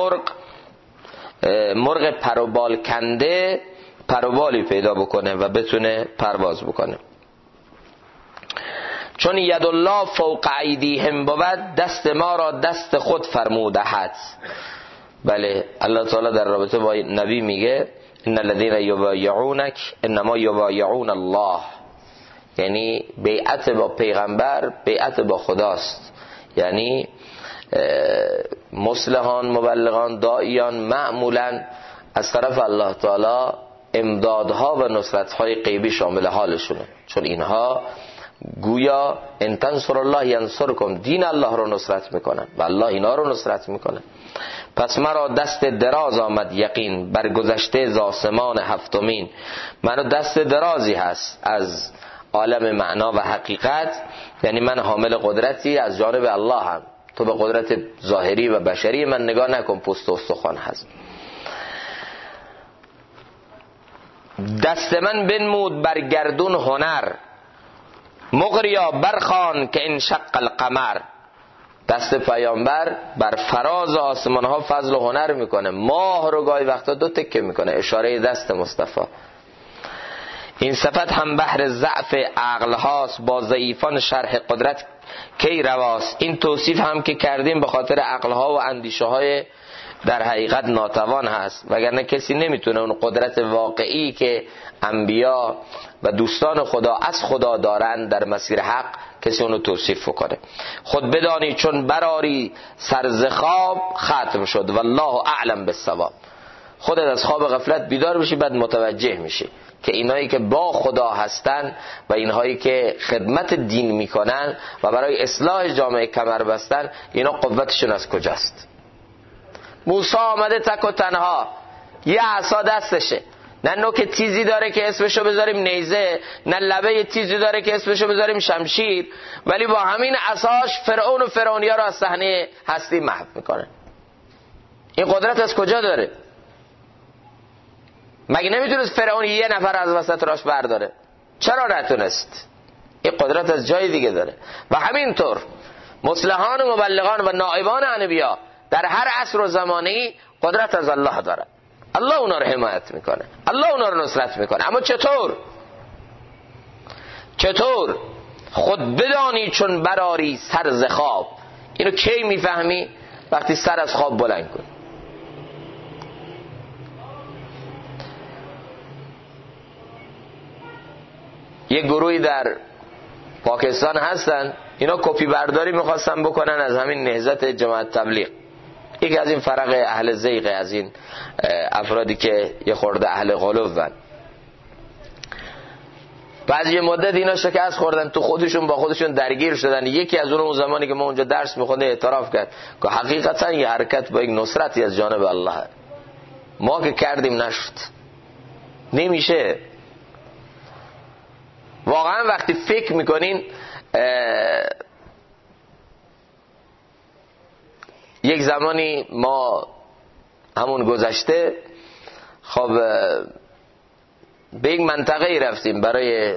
مرغ پروبال کنده پروبالی پیدا بکنه و بتونه پرواز بکنه. چون ید الله فوق ایدیهم بود، دست ما را دست خود فرموده است. بله، الله تعالی در رابطه با نبی میگه ان الذين یبایعونک انما یبایعون الله، یعنی بیعت با پیغمبر بیعت با خداست. یعنی مصلحان، مبلغان، داعیان معمولا از طرف الله تعالی امدادها و نصرتهای غیبی شامل حالشونه، چون اینها گویا ان تنصر الله ینصرکم، دین الله رو نصرت میکنن و الله اینا رو نصرت میکنه. پس مرا دست دراز آمد یقین بر گذشته ز آسمان هفتمین. مرا دست درازی هست از عالم معنا و حقیقت، یعنی من حامل قدرتی از جانب الله هم. تو به قدرت ظاهری و بشری من نگاه نکن، پوست و استخوان هست. دست من بنمود بر گردون هنر، مغریا برخوان که انشق القمر. دست پیامبر بر فراز آسمان ها فضل و هنر میکنه، ماه رو گاهی وقتا دو تکه میکنه، اشاره دست مصطفی. این صفت هم بحر ضعف عقل هاست، با ضعیفان شرح قدرت کی رواست. این توصیف هم که کردیم به خاطر عقل ها و اندیشه های در حقیقت ناتوان هست، وگرنه کسی نمیتونه اون قدرت واقعی که انبیا و دوستان خدا از خدا دارن در مسیر حق کسی اونو توصیف کنه. خود بدانی چون براری سرز خواب ختم شد والله اعلم بالصواب. خودت از خواب غفلت بیدار بشی، بعد متوجه میشی که اینایی که با خدا هستن و اینهایی که خدمت دین میکنن و برای اصلاح جامعه کمر بستن، اینا قوتشون از کجاست. موسی آمده تک و تنها، یه عصا دستشه، نه نوک تیزی داره که اسمشو بذاریم نیزه، نه لبه تیزی داره که اسمشو بذاریم شمشیر، ولی با همین عصاش فرعون و فرعونیا رو از صحنه هستی محو میکنه. این قدرت از کجا داره؟ مگه نمیتونست فرعون یه نفر از وسط راش برداره؟ چرا نتونست؟ این قدرت از جای دیگه داره. و همینطور مصلحان و مبلغان و نائبان انبیا در هر عصر و زمانی قدرت از الله داره. الله اونا رو حمایت میکنه، الله اونا رو نصرت میکنه. اما چطور؟ خود بدانی چون براری سر ز خواب. اینو کی میفهمی؟ وقتی سر از خواب بلند کنی. یک گروهی در پاکستان هستن، اینا کپی برداری میخواستن بکنن از همین نهضت جماعت تبلیغ. یکی از این فرق اهل زیغ، از این افرادی که یه خورده اهل غلوون. بعد یه مدت اینا شکست خوردن، تو خودشون با خودشون درگیر شدن. یکی از اون زمانی که ما اونجا درس میخونده اعتراف کرد که حقیقتا یه حرکت با یک نصرتی از جانب الله، ما که کردیم نشد، نمیشه. واقعا وقتی فکر میکنین یک زمانی ما همون گذشته خب به یک منطقه رفتیم برای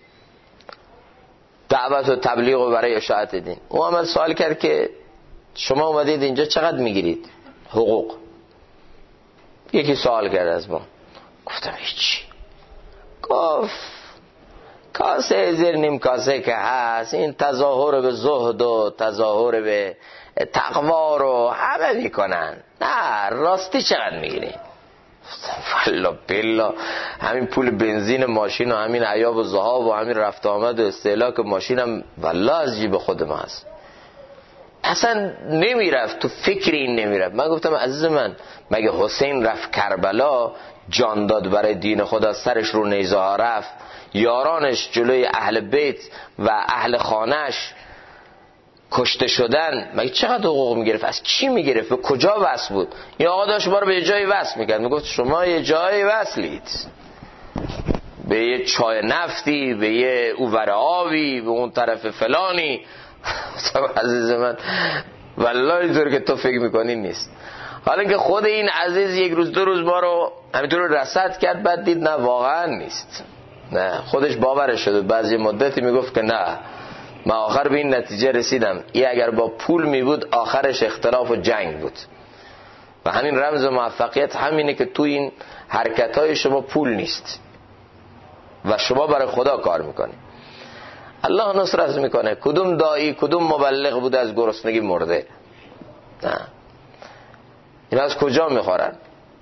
دعوت و تبلیغ و برای اشاعت دین. او هم سوال کرد که شما اومدید اینجا چقدر میگیرید حقوق؟ یکی سوال کرد از ما، گفتم هیچی. گفت کاسه زیر نیم کاسه که هست، این تظاهر به زهد و تظاهر به تقوا رو همه میکنن، نه راستی چقدر میگیرین؟ والله بالله همین پول بنزین ماشین و همین عیاب و ذهاب و همین رفت آمد و استهلاک ماشین هم والله از جیب خود ما هست. اصلا نمیرفت تو فکر این نمیرفت. من گفتم عزیز من، مگه حسین رفت کربلا جان داد برای دین خدا، سرش رو نیزه ها رفت، یارانش جلوی اهل بیت و اهل خانهش کشته شدن، مگه چقدر حقوق میگرفت؟ از کی میگرفت؟ به کجا وصل بود؟ این آقا داشت ما رو به یه جایی وصل میکرد، میگفت شما یه جایی وصلید، به یه چای نفتی، به یه اوور آبی، به اون طرف فلانی. عزیز من والله اینطور که تو فکر میکنی نیست. حالا که خود این عزیز یک روز دو روز ما رو همینطور رصد کرد، بعد دید نه واقعا نیست، نه خودش باورش شد. بعضی مدتی میگفت که نه من آخر به این نتیجه رسیدم این اگر با پول می بود آخرش اختلاف و جنگ بود. و همین رمز موفقیت همینه که تو این حرکت‌های شما پول نیست و شما برای خدا کار میکنی. الله نصرت میکنه. کدوم داعی کدوم مبلغ بود از گرسنگی مرده؟ نه. این از کجا میخورن؟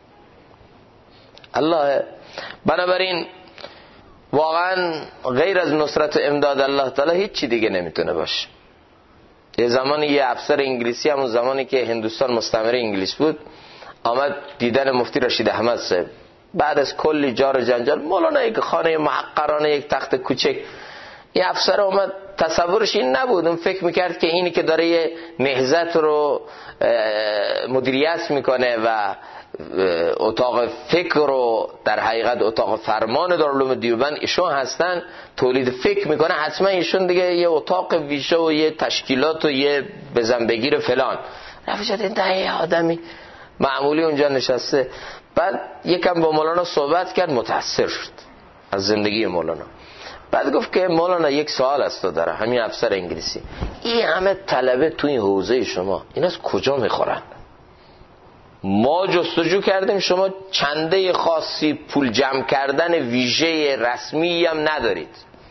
الله. بنابراین واقعا غیر از نصرت و امداد الله تعالی هیچ چی دیگه نمیتونه باشه. یه زمانی یه افسر انگلیسی، همون زمانی که هندوستان مستعمره انگلیس بود، آمد دیدن مفتی رشید احمد صاحب. بعد از کلی جار و جنجال، مولانا یک خانه محقرانه، یک تخت کوچک، یه افسر اومد، تصورش این نبود، اون فکر میکرد که اینی که داره یه نهضت رو مدیریت میکنه و اتاق فکر رو در حقیقت اتاق فرمان دارالعلوم دیوبند ایشون هستن، تولید فکر میکنه، حتما ایشون دیگه یه اتاق ویژه و یه تشکیلات و یه بزنبگیر فلان. رفت شد این آدمی معمولی اونجا نشسته. بعد یکم با مولانا صحبت کرد، متاثر شد از زندگی مولانا. بعد گفت که مولانا یک سوال است داره، همین افسر انگلیسی، این همه طلبه تو این حوزه شما این از کجا میخورن؟ ما جستجو کردیم شما چنده خاصی پول جمع کردن ویژه رسمی هم ندارید.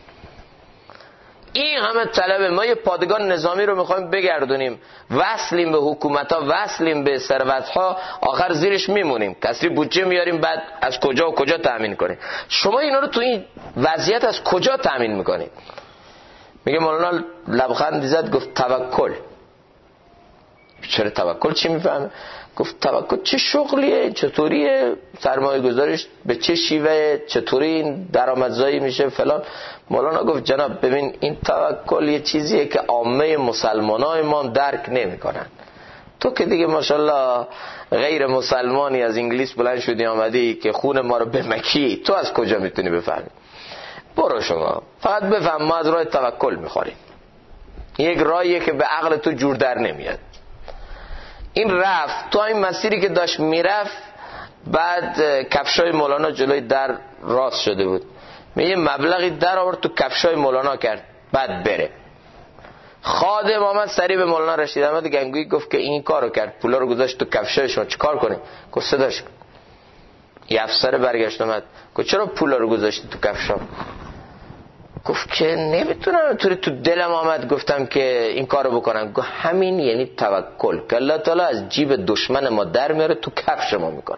این همه طلبه، ما یه پادگان نظامی رو میخوایم بگردونیم، وصلیم به حکومت‌ها، وصلیم به ثروت‌ها، آخر زیرش میمونیم، کسری بودجه میاریم، بعد از کجا و کجا تأمین کنیم؟ شما اینا رو تو این وضعیت از کجا تأمین میکنید؟ میگه مولانا لبخند زد گفت توکل. چرا توکل؟ چی میفهمه؟ گفت توکل چه شغلیه، چطوریه سرمایه گذاریش، به چه شیوه، چطوری این درآمدزایی میشه فلان. مولانا گفت جناب ببین، این توکل یه چیزیه که عامه مسلمانای ما درک نمیکنن. تو که دیگه ماشاءالله غیر مسلمانی از انگلیس بلند شدی آمدی که خون ما رو بمکی، تو از کجا میتونی بفهمی؟ برو شما فقط بفهم ما از راه توکل میخوریم. یک راهیه که به عقل تو جور در نمیاد. این رفت تو این مسیری که داشت میرفت، بعد کفشای مولانا جلوی در راست شده بود، میگه مبلغی در آورد تو کفشای مولانا کرد، بعد بره. خادم آمد سریع به مولانا رشید احمد گنگویی گفت که این کارو کرد، پولا رو گذاشت تو کفشای شما، چیکار کنیم؟ گفت صداش. یه افسر برگشت اومد گفت چرا پولا رو گذاشتی تو کفشام؟ گفت که نمیتونم، اینطوری تو دلم آمد گفتم که این کارو بکنم. گفت همین یعنی توکل، که الله تعالی از جیب دشمن ما در میاره تو کفش ما میکنه.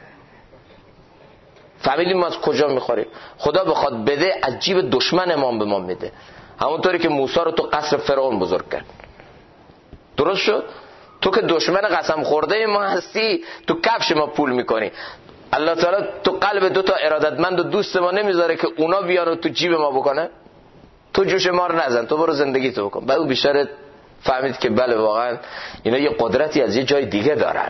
فهمیدیم ما از کجا میخوریم؟ خدا بخواد بده از جیب دشمن ما به ما میده، همونطوری که موسی رو تو قصر فرعون بزرگ کرد. درست شد؟ تو که دشمن قسم خورده ما هستی، تو کفش ما پول میکنی. الله تعالی تو قلب دوتا ارادتمند و دوست ما نمیذاره که اونا بیان و تو جیب ما بکنه. تو جوش ما رو نزن، تو برو زندگی تو بکن. بعد او بیچاره فهمید که بله واقعا اینا یه قدرتی از یه جای دیگه دارن.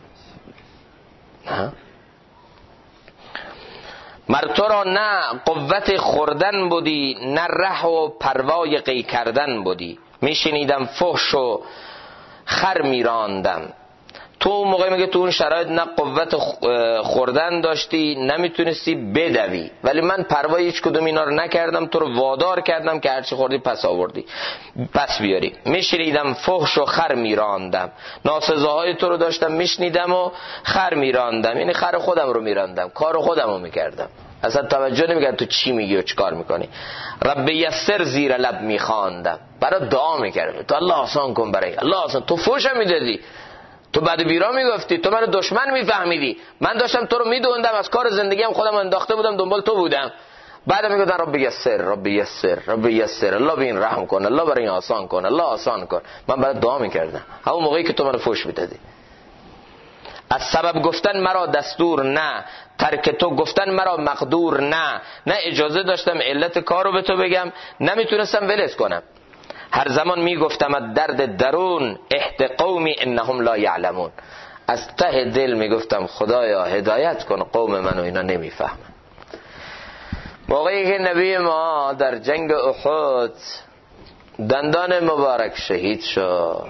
مر تو را نه قوت خوردن بودی، نه ره و پروای قی کردن بودی. میشنیدم فحش و خر میراندم. تو موقعی میگه تو اون شرایط نه قوت خوردن داشتی، نمیتونستی بدوی، ولی من پروای هیچ کدوم اینا رو نکردم، تو رو وادار کردم که هرچی خوردی پس بیاری. میشنیدم فحش و خر میراندم، ناسزاهای تو رو داشتم میشنیدم و خر میراندم، یعنی خر خودم رو میراندم، کار خودم رو میکردم، اصلا توجه نمیکردم تو چی میگی و چی کار میکنی. رب یسر زیر لب میخواندم، برای دعا میکردم تو الله آسان کن، برای الله آسان. تو فحشم میدادی، تو بعد بیرا میگفتی، تو منو دشمن میفهمیدی، من داشتم تو رو میدوندم، از کار زندگیم خودم انداخته بودم، دنبال تو بودم. بعد میگفتن رب یسر رب یسر رب یسر، الله بین رحم کن، الله برای آسان کن، الله آسان کن. من برات دعا میکردم همون موقعی که تو منو فحش میدادی. از سبب گفتن مرا دستور نه، ترک تو گفتن مرا مقدور نه. نه اجازه داشتم علت کارو به تو بگم، نمیتونستم ولت کنم. هر زمان میگفتم از درد درون، احت قومی انهم لا یعلمون. از ته دل میگفتم خدایا هدایت کن قوم منو، اینا نمیفهمن. موقعی که نبی ما در جنگ احد دندان مبارک شهید شد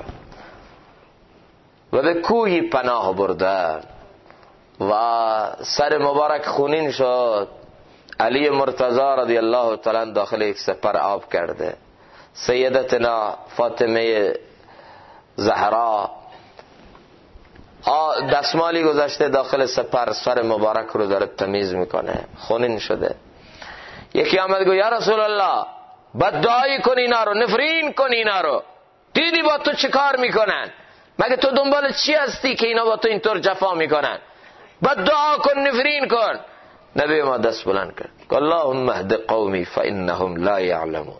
و به کوهی پناه بردن و سر مبارک خونین شد، علی مرتضی رضی الله تعالی داخل یک سپر آب کرده، سیدتنا فاطمه زهرا دستمالی گذاشته داخل سپر، سر مبارک رو داره تمیز میکنه، خونین شده. یکی آمد گفت یا رسول الله بددعایی کن اینا رو، نفرین کن اینا رو، دیدی با تو چه کار میکنن؟ مگه تو دنبال چی هستی که اینا با تو اینطور جفا میکنن؟ بددعا کن، نفرین کن. نبی ما دست بلند کرد، اللهم اهد قومی فانهم لا یعلمون،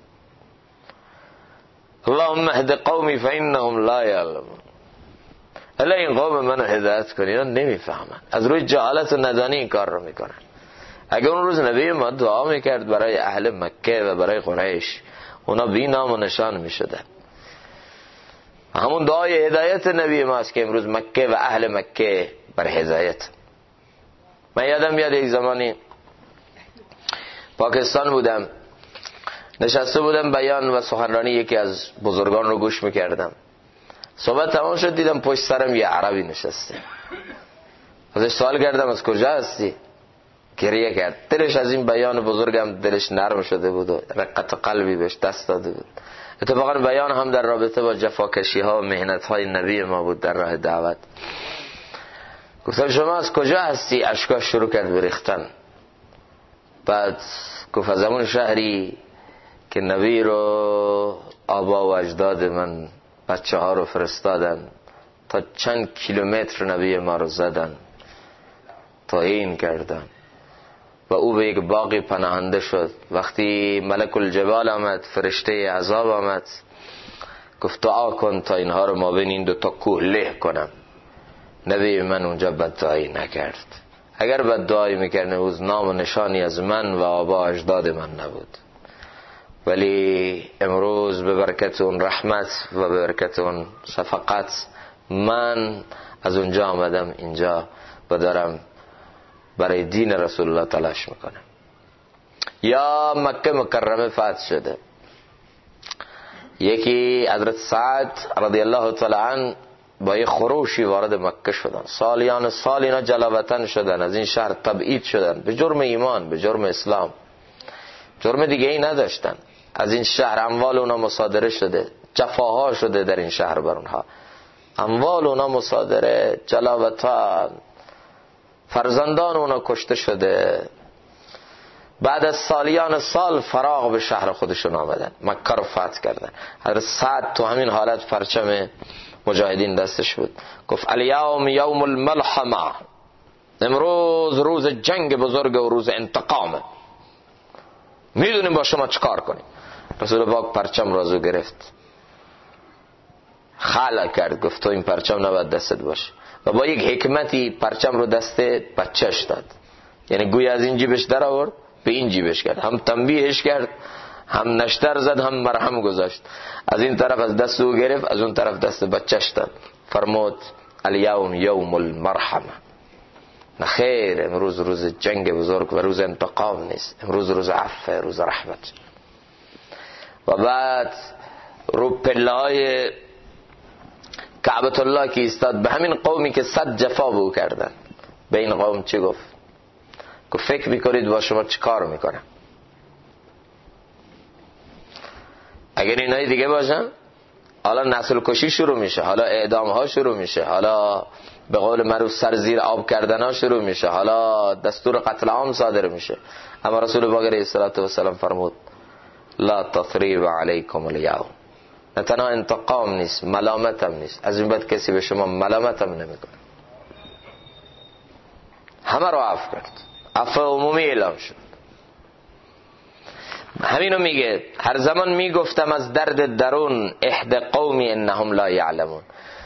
اللهم اهد قومی فانهم لا یعلمون. الا این قوم منو هدایت کن، اینا نمیفهمن، از روی جهالت و ندانی این کار رو میکنن. اگر اون روز نبی ما دعا میکرد برای اهل مکه و برای قریش، اونا بی نام و نشان میشدن. همون دعای هدایت نبی ما است که امروز مکه و اهل مکه بر هدایت. من یادم میاد یک زمانی پاکستان بودم، نشسته بودم بیان و سخنرانی یکی از بزرگان رو گوش میکردم. صحبت تمام شد، دیدم پشت سرم یه عربی نشسته. ازش سوال کردم از کجا هستی؟ گریه کرد. دلش از این بیان بزرگم دلش نرم شده بود و رقت قلبی بهش دست داده بود. اتفاقا بیان هم در رابطه با جفاکشی ها و مهنت های نبی ما بود در راه دعوت. گفتم شما از کجا هستی؟ اشکاش شروع کرد بریختن. بعد گفت از همون شهری که نبی رو آبا و اجداد من بچه ها رو فرستادن تا چند کیلومتر نبی ما رو زدن، تعیین کردن و او به یک باغی پناهنده شد. وقتی ملک الجبال آمد، فرشته عذاب آمد، گفت دعا کن تا اینها رو ما بین این دو تا کوه له کنم. نبی من اونجا بددعایی نکرد. اگر بددعایی میکرد امروز نام و نشانی از من و آبا اجداد من نبود. ولی امروز به برکت اون رحمت و به برکت اون شفقت من از اونجا آمدم اینجا و دارم برای دین رسول الله تلاش میکنم. یا مکه مکرمه فتح شده، یکی حضرت سعد رضی الله تعالی عنه با یه خروشی وارد مکه شدن. سالیان سال اینا جلاوطن شدن، از این شهر تبعید شدن به جرم ایمان، به جرم اسلام، جرم دیگه ای نداشتن. از این شهر اموال اونا مصادره شده، جفاها شده در این شهر بر اونها، اموال اونا مصادره، جلاوطن، فرزندان اونا کشته شده. بعد از سالیان سال فراغ به شهر خودشون آمدن، مکه رو فتح کردن. حضرت سعد تو همین حالت پرچم مجاهدین دستش بود، گفت الیوم یوم الملحمه، امروز روز جنگ بزرگ و روز انتقامه، میدونیم با شما چیکار کنیم. رسول پاک پرچم رازو گرفت، خلع کرد، گفت تو این پرچم نباید دستت باشه و با یک حکمتی پرچم رو دست بچهش داد. یعنی گویا از این جیبش در آورد به این جیبش کرد، هم تنبیهش کرد، هم نشتر زد، هم مرهم گذاشت. از این طرف از دست او گرفت، از اون طرف دست بچهش داد. فرمود الیوم یوم المرحمه، نخیر، امروز روز جنگ بزرگ و روز انتقام نیست، امروز روز عفو، روز رحمت. و بعد رو پله‌های کعبت الله که ایستاد به همین قومی که 100 جفا به او کردن، به این قوم چی گفت؟ گفت فکر میکنید با شما چی کار میکنن؟ اگر اینای دیگه باشن حالا نسل کشی شروع میشه، حالا اعدام ها شروع میشه، حالا به قول معروف سر زیر آب کردن ها شروع میشه، حالا دستور قتل عام صادر میشه. اما رسول الله علیه السلام فرمود لا تثریب علیکم الیوم، نه تنها انتقام نیست، ملامت هم نیست، از این بعد کسی به شما ملامت هم نمیکنه. همه رو عفو کرد، عفو عمومی اعلام شد. همینو میگه هر زمان میگفتم از درد درون احد قومی انهم لا یعلمون.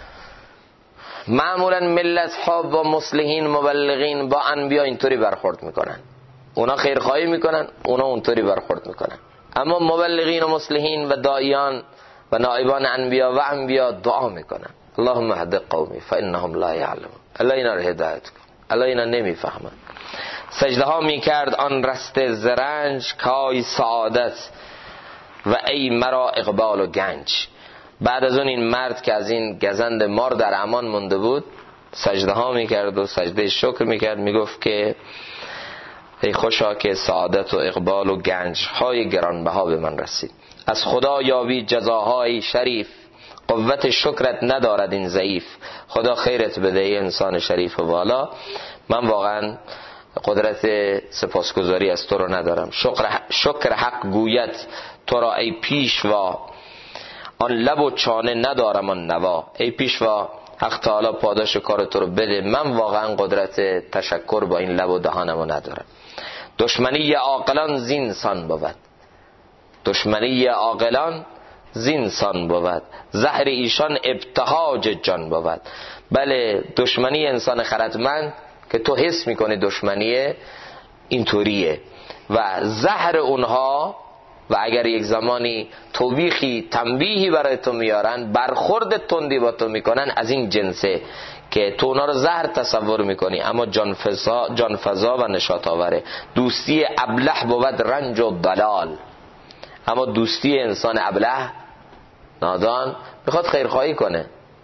معمولا ملت ها با مصلحین مبلغین با انبیا اینطوری برخورد میکنن، اونا خیرخواهی میکنن، اونا اونطوری برخورد میکنن. اما مبلغین و مصلحین و داعیان و نائبان انبیا و انبیا دعا میکنن اللهم اهد قومی فانهم لا یعلمون، الله اینا رو هدایت کن، الله اینا نمیفهمن. سجده ها میکرد آن رست زرنج کای سعادت و ای مرا اقبال و گنج. بعد از اون این مرد که از این گزند مار در امان مونده بود سجده ها میکرد و سجده شکر میکرد، میگفت که ای خوشا که سعادت و اقبال و گنج‌های گرانبها به من رسید. از خدا یابی جزاهای شریف، قوت شکرت ندارد این ضعیف. خدا خیرت بده ای انسان شریف و والا. من واقعا قدرت سپاسگزاری از تو رو ندارم. شکر حق گوید تو را ای پیشوا، آن لب و چانه ندارم آن نوا. ای پیشوا، حق تعالی پاداش کار تو رو بده، من واقعا قدرت تشکر با این لب و دهانمو ندارم. دشمنی عاقلان زینسان بود، دشمنی عاقلان زینسان بود، زهر ایشان ابتهاج جان بود. بله، دشمنی انسان خردمند که تو حس میکنی دشمنیه اینطوریه، و زهر اونها، و اگر یک زمانی توبیخی تنبیهی برای تو میارن، برخورد تندی با تو میکنن، از این جنسه که تو اونا رو زهر تصور میکنی، اما جانفضا و نشاط آوره. دوستی ابله بود رنج و ضلال، اما دوستی انسان ابله نادان میخواد خیرخواهی کنه،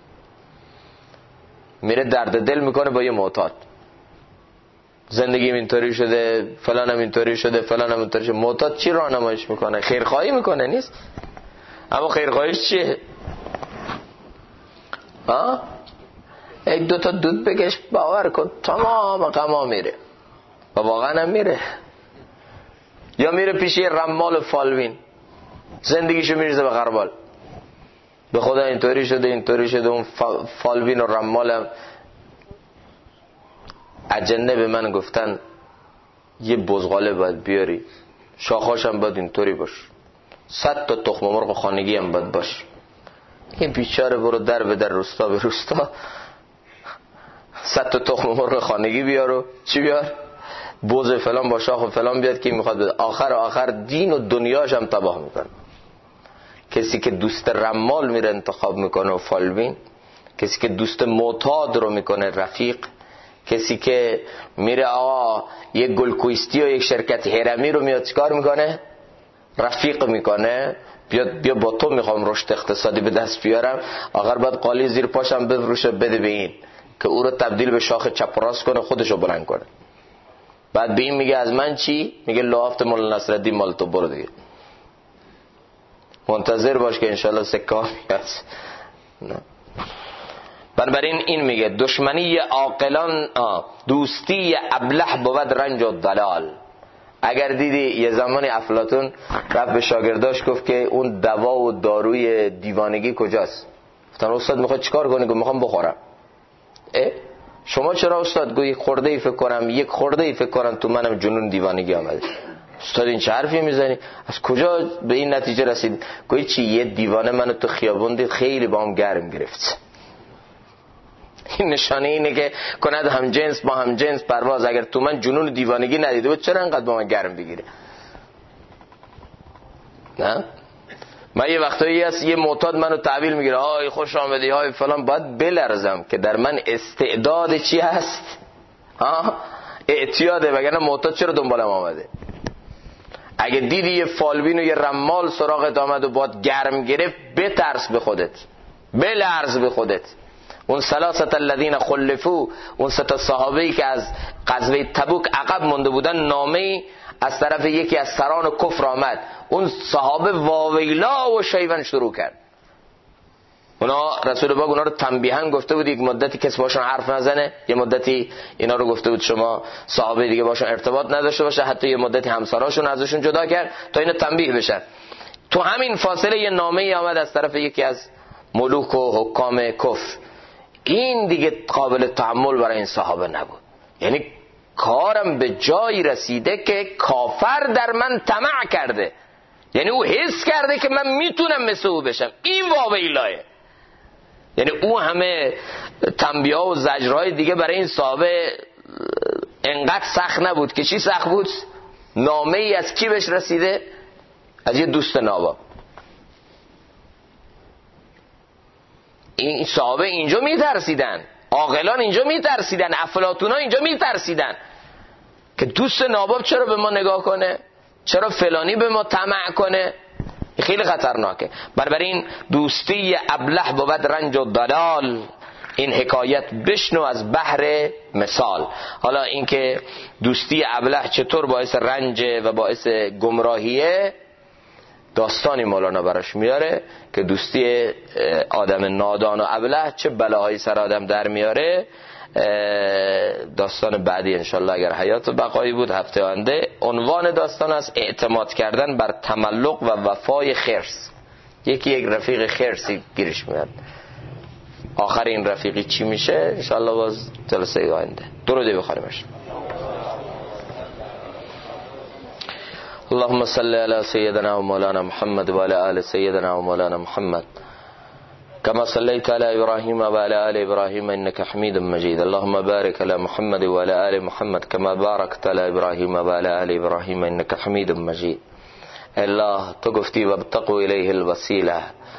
میره درد دل میکنه با یه معتاد، زندگیم اینطوری شده، فلانم اینطوری شده، فلانم اینطوری شده. معتاد چی راهنماییش میکنه؟ خیرخواهی میکنه نیست؟ اما خیرخواهیش چیه؟ یک دوتا دود بکش باور کن تمام غما میره، و واقعا هم میره. یا میره پیش یه رمال فالوین، زندگیشو میریزه به غربال، به خدا اینطوری شده اینطوری شده. اون فالوین و رمالم اجنه به من گفتن یه بزغاله باید بیاری، شاخاش هم باید اینطوری باش، 100 تا تخم مرغ خانگی هم باید باش. این بیچاره برو در به در، روستا به روستا، 100 تا تخم مرغ خانگی بیار و چی بیار، بوز فلان با شاخ فلان بیاد که میخواد بده. آخر دین و دنیاش هم تباه میکنه. کسی که دوست رمال میره انتخاب میکنه و فالوین، کسی که دوست معتاد رو میکنه رفیق، کسی که میره آقا یک گلکویستی و یک شرکت هرمی رو میاد چیکار میکنه؟ رفیق میکنه. بیا با تو میخوام رشد اقتصادی به دست بیارم، آخر باید قالی زیر پاشم بفروشه بده به این که او رو تبدیل به شاخ چپ راست کنه، خودشو بلند کنه. بعد به این میگه از من چی؟ میگه لحافت مولا نصرالدین مال تو، برو دیگه منتظر باش که انشالله سکه ها میاد. بنابراین این میگه دشمنی عاقلان، دوستی ابله بود رنج و ضلال. اگر دیدی یه زمانی افلاطون رفت به شاگرداش گفت که اون دوا و داروی دیوانگی کجاست؟ گفتن استاد میخواد چیکار کنی؟ گفت میخوام بخورم. شما چرا استاد؟ گفت یک خورده ای فکر کنم تو منم جنون دیوانگی آمده. استاد این چه حرفی میزنی؟ از کجا به این نتیجه رسید؟ گفت چی، یه دیوانه منو تو خیابون دید خیلی باهم گرم گرفت. این نشانه اینه که کند هم جنس با هم جنس پرواز. اگر تو من جنون دیوانگی ندیده بود چرا انقدر با من گرم بگیره؟ نه؟ من یه وقتایی هست یه معتاد منو تحویل میگیره، های خوش آمدی های فلان، باید بلرزم که در من استعداد چی هست؟ اعتیاده، وگرنه معتاد چرا دنبالم آمده؟ اگه دیدی یه فالوین و یه رمال سراغت آمد و باید گرم گرفت، بترس به خودت، بلرز به خودت. اون ثلاثه الذین خلفوا، اون 3 صحابه‌ای که از غزوه تبوک عقب مونده بودن، نامه‌ای از طرف یکی از سران کفر آمد، اون صحابه واویلا و شیون شروع کرد. اونا رسول پاک اونا رو تنبیهاً گفته بود یک مدتی کسی باشون حرف نزنه، یه مدتی اینا رو گفته بود شما صحابه دیگه باشون ارتباط نداشته باشه، حتی یه مدتی همسراشون ازشون جدا کرد تا اینا تنبیه بشن. تو همین فاصله یه نامه‌ای آمد از طرف یکی از ملوک و حکام کفر. این دیگه قابل تحمل برای این صحابه نبود. یعنی کارم به جایی رسیده که کافر در من طمع کرده، یعنی او حس کرده که من میتونم مثل او بشم. این واویلاه. یعنی او همه تنبیه و زجرهای دیگه برای این صحابه انقدر سخت نبود که چی سخت بود؟ نامه ای از کی بهش رسیده؟ از یه دوست ناباب. این صحابه اینجا میترسیدن، عاقلان اینجا میترسیدن، افلاطونا اینجا میترسیدن که دوست ناباب چرا به ما نگاه کنه، چرا فلانی به ما طمع کنه. خیلی خطرناکه. بنابراین دوستی ابله بود رنج و ضلال، این حکایت بشنو از بحر مثال. حالا اینکه دوستی ابله چطور باعث رنج و باعث گمراهیه، داستانی مولانا براش میاره که دوستی آدم نادان و ابله چه بلاهایی سر آدم در میاره. داستان بعدی انشالله اگر حیات و بقایی بود هفته آینده. عنوان داستان است اعتماد کردن بر تملق و وفای خرس. یک رفیق خرسی گیرش میاد، آخر این رفیقی چی میشه انشالله باز جلسه آینده. درود بخوانیمش. اللهم صل على سيدنا ومولانا محمد وعلى آل سيدنا ومولانا محمد كما صليت على إبراهيم وعلى آل إبراهيم إنك حميد مجيد. اللهم بارك على محمد وعلى آل محمد كما باركت على إبراهيم وعلى آل إبراهيم إنك حميد مجيد. الله تو گفتی وابتغوا إليه الوسيلة،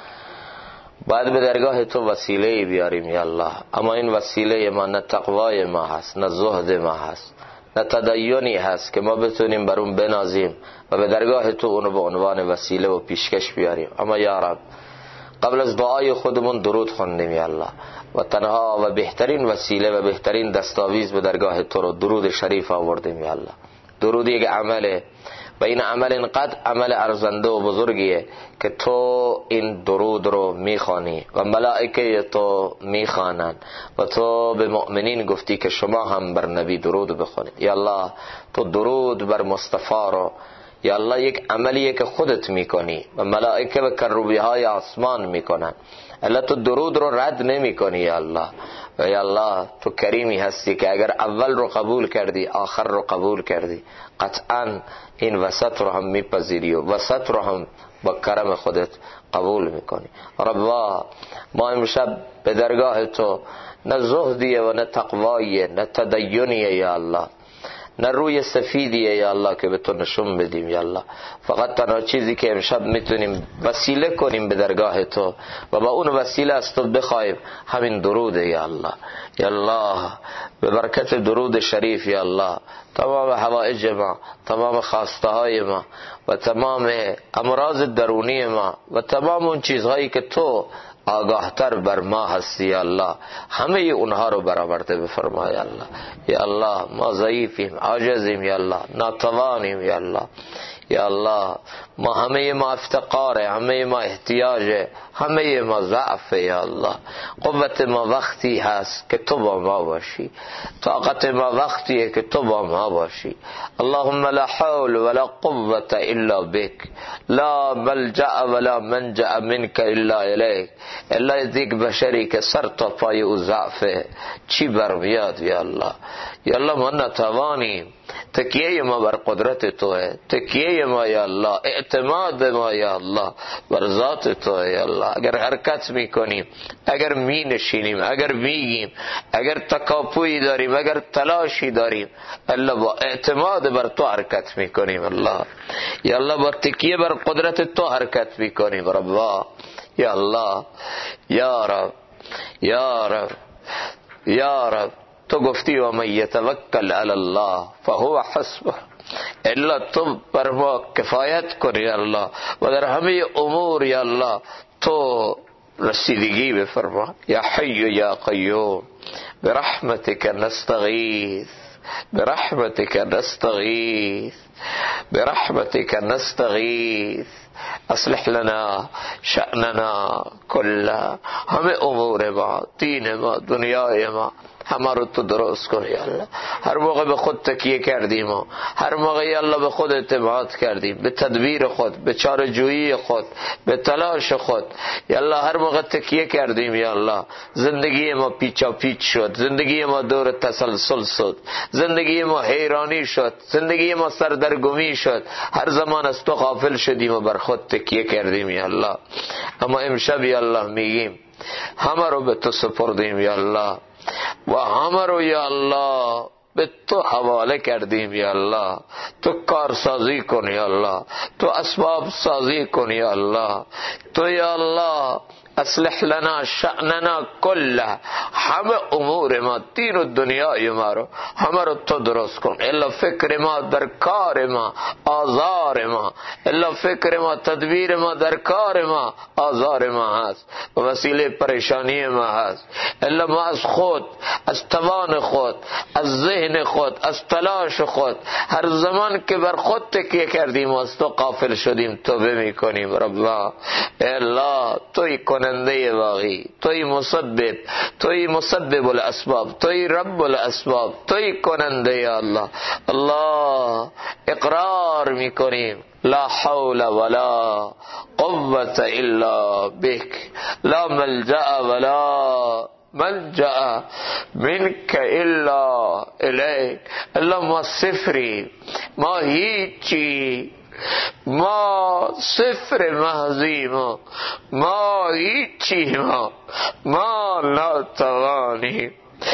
بعد به درگاه تو وسیله بیاریم یا الله. اما این وسیله ما نه تقوای ما هست، نه زهد ما هست، نه تدینی هست که ما بتونیم بر اون بنازیم و به درگاه تو اونو به عنوان وسیله و پیشکش بیاریم. اما یا رب قبل از دعای خودمون درود خوندیم یا الله، و تنها و بهترین وسیله و بهترین دستاویز به درگاه تو رو درود شریف آوردیم یا الله. درود یک عمله و این عمل اینقدر عمل ارزنده و بزرگیه که تو این درود رو میخوانی و ملائکه تو میخوانن و تو به مؤمنین گفتی که شما هم بر نبی درود بخونید. یا الله تو درود بر مصطفی رو یا الله یک عملیه که خودت میکنی و ملائکه و کروبی های آسمان میکنن. الله تو درود رو رد نمی کنی یا الله. و یا الله تو کریمی هستی که اگر اول رو قبول کردی آخر رو قبول کردی، قطعا این وسط رو هم میپذیری و وسط رو هم با کرم خودت قبول میکنی. ربا ما امشب به درگاه تو نه زهدیه و نه تقواییه نه تدینیه یا الله، نه روی سفیدیه یا الله که به تو نشون بدیم یا الله. فقط تنها چیزی که امشب میتونیم وسیله کنیم به درگاه تو و با اون وسیله از تو بخوایم همین دروده یا الله. یا الله به برکت درود شریف یا الله تمام حوائج ما، تمام خواسته های ما و تمام امراض درونی ما و تمام اون چیزهایی که تو آگاهتر بر ما هستی یا الله، همه اونها رو برآورده بفرما یا الله. یا الله ما ضعیفیم، عاجزیم یا الله، ناتوانیم یا الله. یا الله ما همه ما افتقاره، همه ما احتیاجه، همه ما ضعف یا الله. قوت ما وقتی هست که تو با ما باشی، طاقت ما وقتیه که تو با ما باشی. اللهم لا حول ولا قوة الا بك، لا ملجأ ولا منجأ منك الا الیک. الا یک بشری که سر تا پای او ضعفه چی برمیاد یا الله. یا الله ما نتوانیم، تکیه ما بر قدرت تو ہے، تکیه ما یا الله، اعتماد ما یا الله بر ذات تو ہے یا الله. اگر حرکت میکنیم، اگر می نشینیم، اگر میگیم، اگر تکاپویی داریم، اگر تلاشی داریم، الله با اعتماد بر تو حرکت میکنیم الله. یا الله با تکیه بر قدرت تو حرکت میکنیم ربا. یا الله یا رب یا رب یا رب تو گفتی و من یتوکل علی الله فهو حسبه. الا تو بر ما کفایت کنی یا الله و در همه امور یا الله تو رسیدگی بفرما. یا حی یا قیوم برحمتک نستغیث، برحمتک نستغیث، برحمتک نستغیث. اصلح لنا شأننا كله، همه امور ما، دین ما، دنیای ما، همه رو تو درست کن یا الله. هر موقع به خود تکیه کردیم و هر موقع یا الله به خود اعتماد کردیم، به تدبیر خود، به چاره‌جویی خود، به تلاش خود یا الله هر موقع تکیه کردیم یا الله زندگی ما پیچا پیچ شد، زندگی ما دور تسلسل شد، زندگی ما حیرانی شد، زندگی ما سردرگمی شد. هر زمان از تو غافل شدیم و بر خود تکیه کردیم یا الله. اما امشب یا الله میگیم همه رو به تو سپردیم یا الله و همه رو یا الله به تو حواله کردیم یا الله. تو کارسازی کن یا الله، تو اسباب سازی کن یا الله. تو یا الله اصلح لنا شأننا کله، همه امور ما، دین و دنیای ما رو همه رو تو درست کن. الا فکر ما در کار ما آزار ما، الا فکر ما تدبیر ما در کار ما آزار ما هست و وسیله پریشانی ما هست. الا ما از خود، از توان خود، از ذهن خود، از تلاش خود، هر زمان که بر خود تکیه کردیم و از تو غافل شدیم توبه میکنیم. ربنا الله توی کننده واقعی، توی مسبب، توی مسبب الاسباب، توی رب الاسباب، توی کننده. یا الله، الله اقرار میکنیم لا حول ولا قوة الا بك، لا ملجأ ولا ملجأ منك الا الیک. الله ما صفری، ما هیچی، ما صفر محضی، ما هیچی، ما ناتوانی.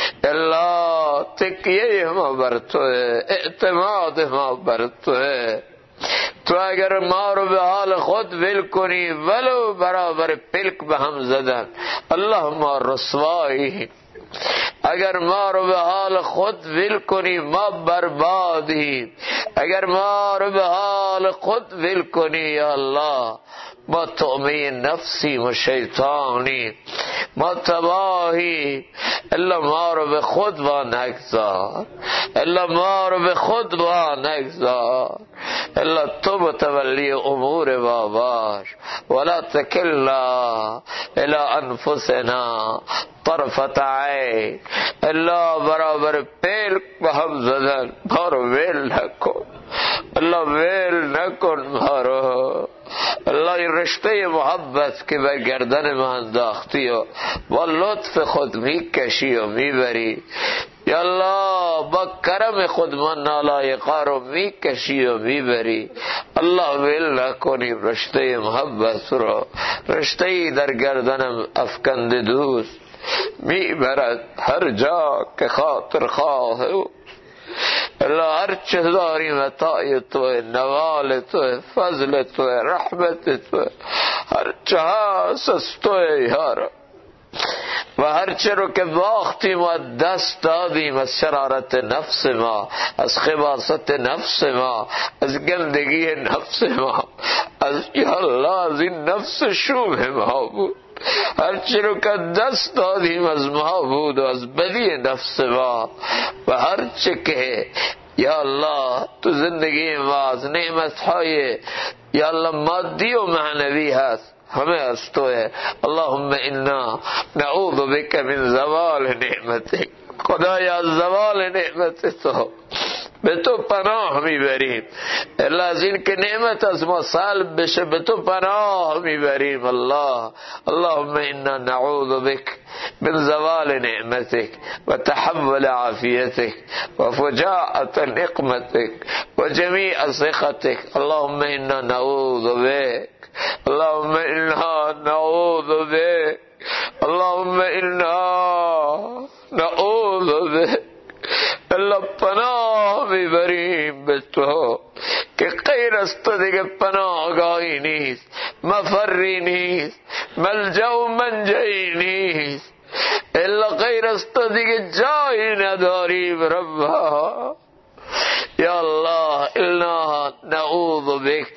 اللہ تکیه ما بر تو ہے، اعتماد ما بر تو ہے. تو اگر ما رو به حال خود ول کنی ولو برابر پلک به هم زدن، اللہ ما رسوائی. اگر ما رو به حال خود ول کنی ما بربادی. اگر ما رو به حال خود ول کنی یا الله ما طعمه نفسی و شیطانی، ما تباهی. الا ما رو به خود وا نگذار، الا ما رو به خود وا نگذار. الا تو متولی امور ما باش، ولا تکلنا الى انفسنا طرفت عین. الا برابر پیل به هم زدن ما رو ویل نکن، اللہ ویل نکن مارو. اللہ این رشته محبت که بر گردن ما انداختی و با لطف خود میکشی و میبری، یا اللہ با کرم خود من نالایقا رو میکشی و میبری. اللہ ویل نکنی رشته محبت رو، رشته در گردنم افکند دوست میبرد هر جا که خاطر خواه. اللہ ہر چیز داری متاع تو ہے، نوال تو ہے، فضل تو ہے، رحمت تو ہے، ہر جہاں سستو ہے یار. و هر چه رو که باختیم و دست دادیم از شرارت نفس ما، از خباثت نفس ما، از گندگی نفس ما، از یا الله از این نفس شوم ما بود، هر چی رو که دست دادیم از ما بود و از بدی نفس ما و هر چی که یا الله تو زندگی ما از نعمتهای یا الله مادی و معنوی هست همه از تو ہے. اللهم انا نعوذ بک من زوال نعمتک. خدایا از زوال نعمت تو به تو پناه میبریم. الله از این که نعمت از ما سلب بشه به تو پناه میبریم. الله اللهم انا نعوذ بک من زوال نعمتك وتحول عافيتك وفجاءة نقمتك وجميع سخطك. اللهم انا نعوذ بك، اللهم انا نعوذ بك، اللهم انا نعوذ بك. اللہ پناہ میبریم به تو که غیر از تو دیگه پناهگاهی نیست، مفری نیست، ملجأ و منجعی نیست. الا غیر از تو دیگه جایی نداریم ربا. یا الله انا نعوذ بک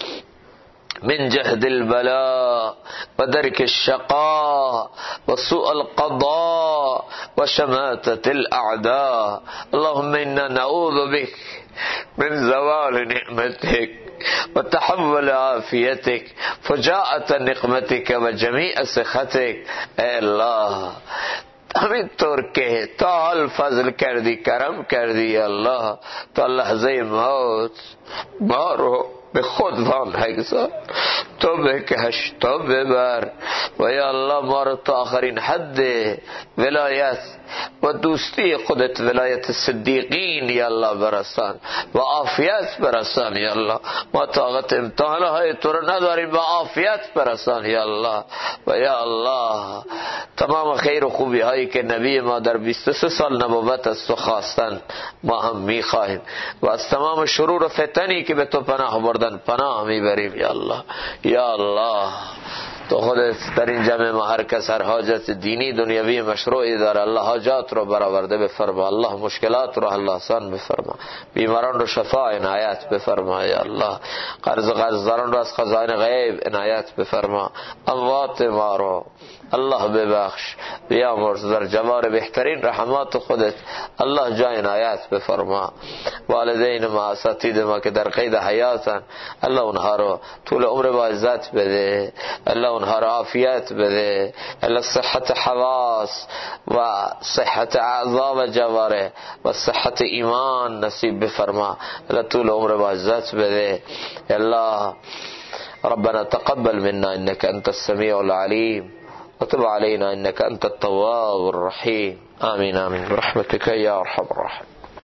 من جهد البلاء ودرك الشقاء وسوء القضاء وشماتة الأعداء. اللهم إنا نعوذ بك من زوال نعمتك وتحول عافيتك فجاءة نقمتك وجميع سخطك. اے اللہ همین طور که تا حال فضل کردی، کرم کردی اللہ، تا لحظه موت ما رو به خود وان نگذار، تو بکش، تو ببر و یا الله ما رو تا آخرین حد ولایت و دوستی خودت، ولایت صدیقین یا الله برسان و عافیت برسان. یا الله ما طاقت امتحانهای تو رو نداریم، با عافیت برسان یا الله. و یا الله تمام خیر و خوبی هایی که نبی ما در 23 سال نبوت از تو خواستن ما هم میخواهیم و از تمام شرور و فتنی که به تو پناه بردن پناه میبریم یا الله. یا الله تو خودت در این جمع ما هر کس هر حاجت دینی دنیوی مشروعی داره، الله حاجات رو برآورده بفرما، الله مشکلات رو الله آسان بفرما، بیماران رو شفا عنایت بفرما یا الله، قرضداران رو از خزائن غیب عنایت بفرما، اموات ما رو الله ببخش، بیامرز در جوار بهترین رحمات خودت الله جای عنایت بفرما. والدین ما، اساتید ما که در قید حیاتن، الله اونها رو طول عمر با عزت بده، الله اونها رو عافیت بده، الله صحت حواس و صحت اعضا و جواره و صحت ایمان نصیب بفرما، الله طول عمر با عزت بده. الله ربنا تقبل منا انك انت السميع العليم وتب علينا انك انت التواب الرحيم. آمين آمين برحمتك يا ارحم الراحمين.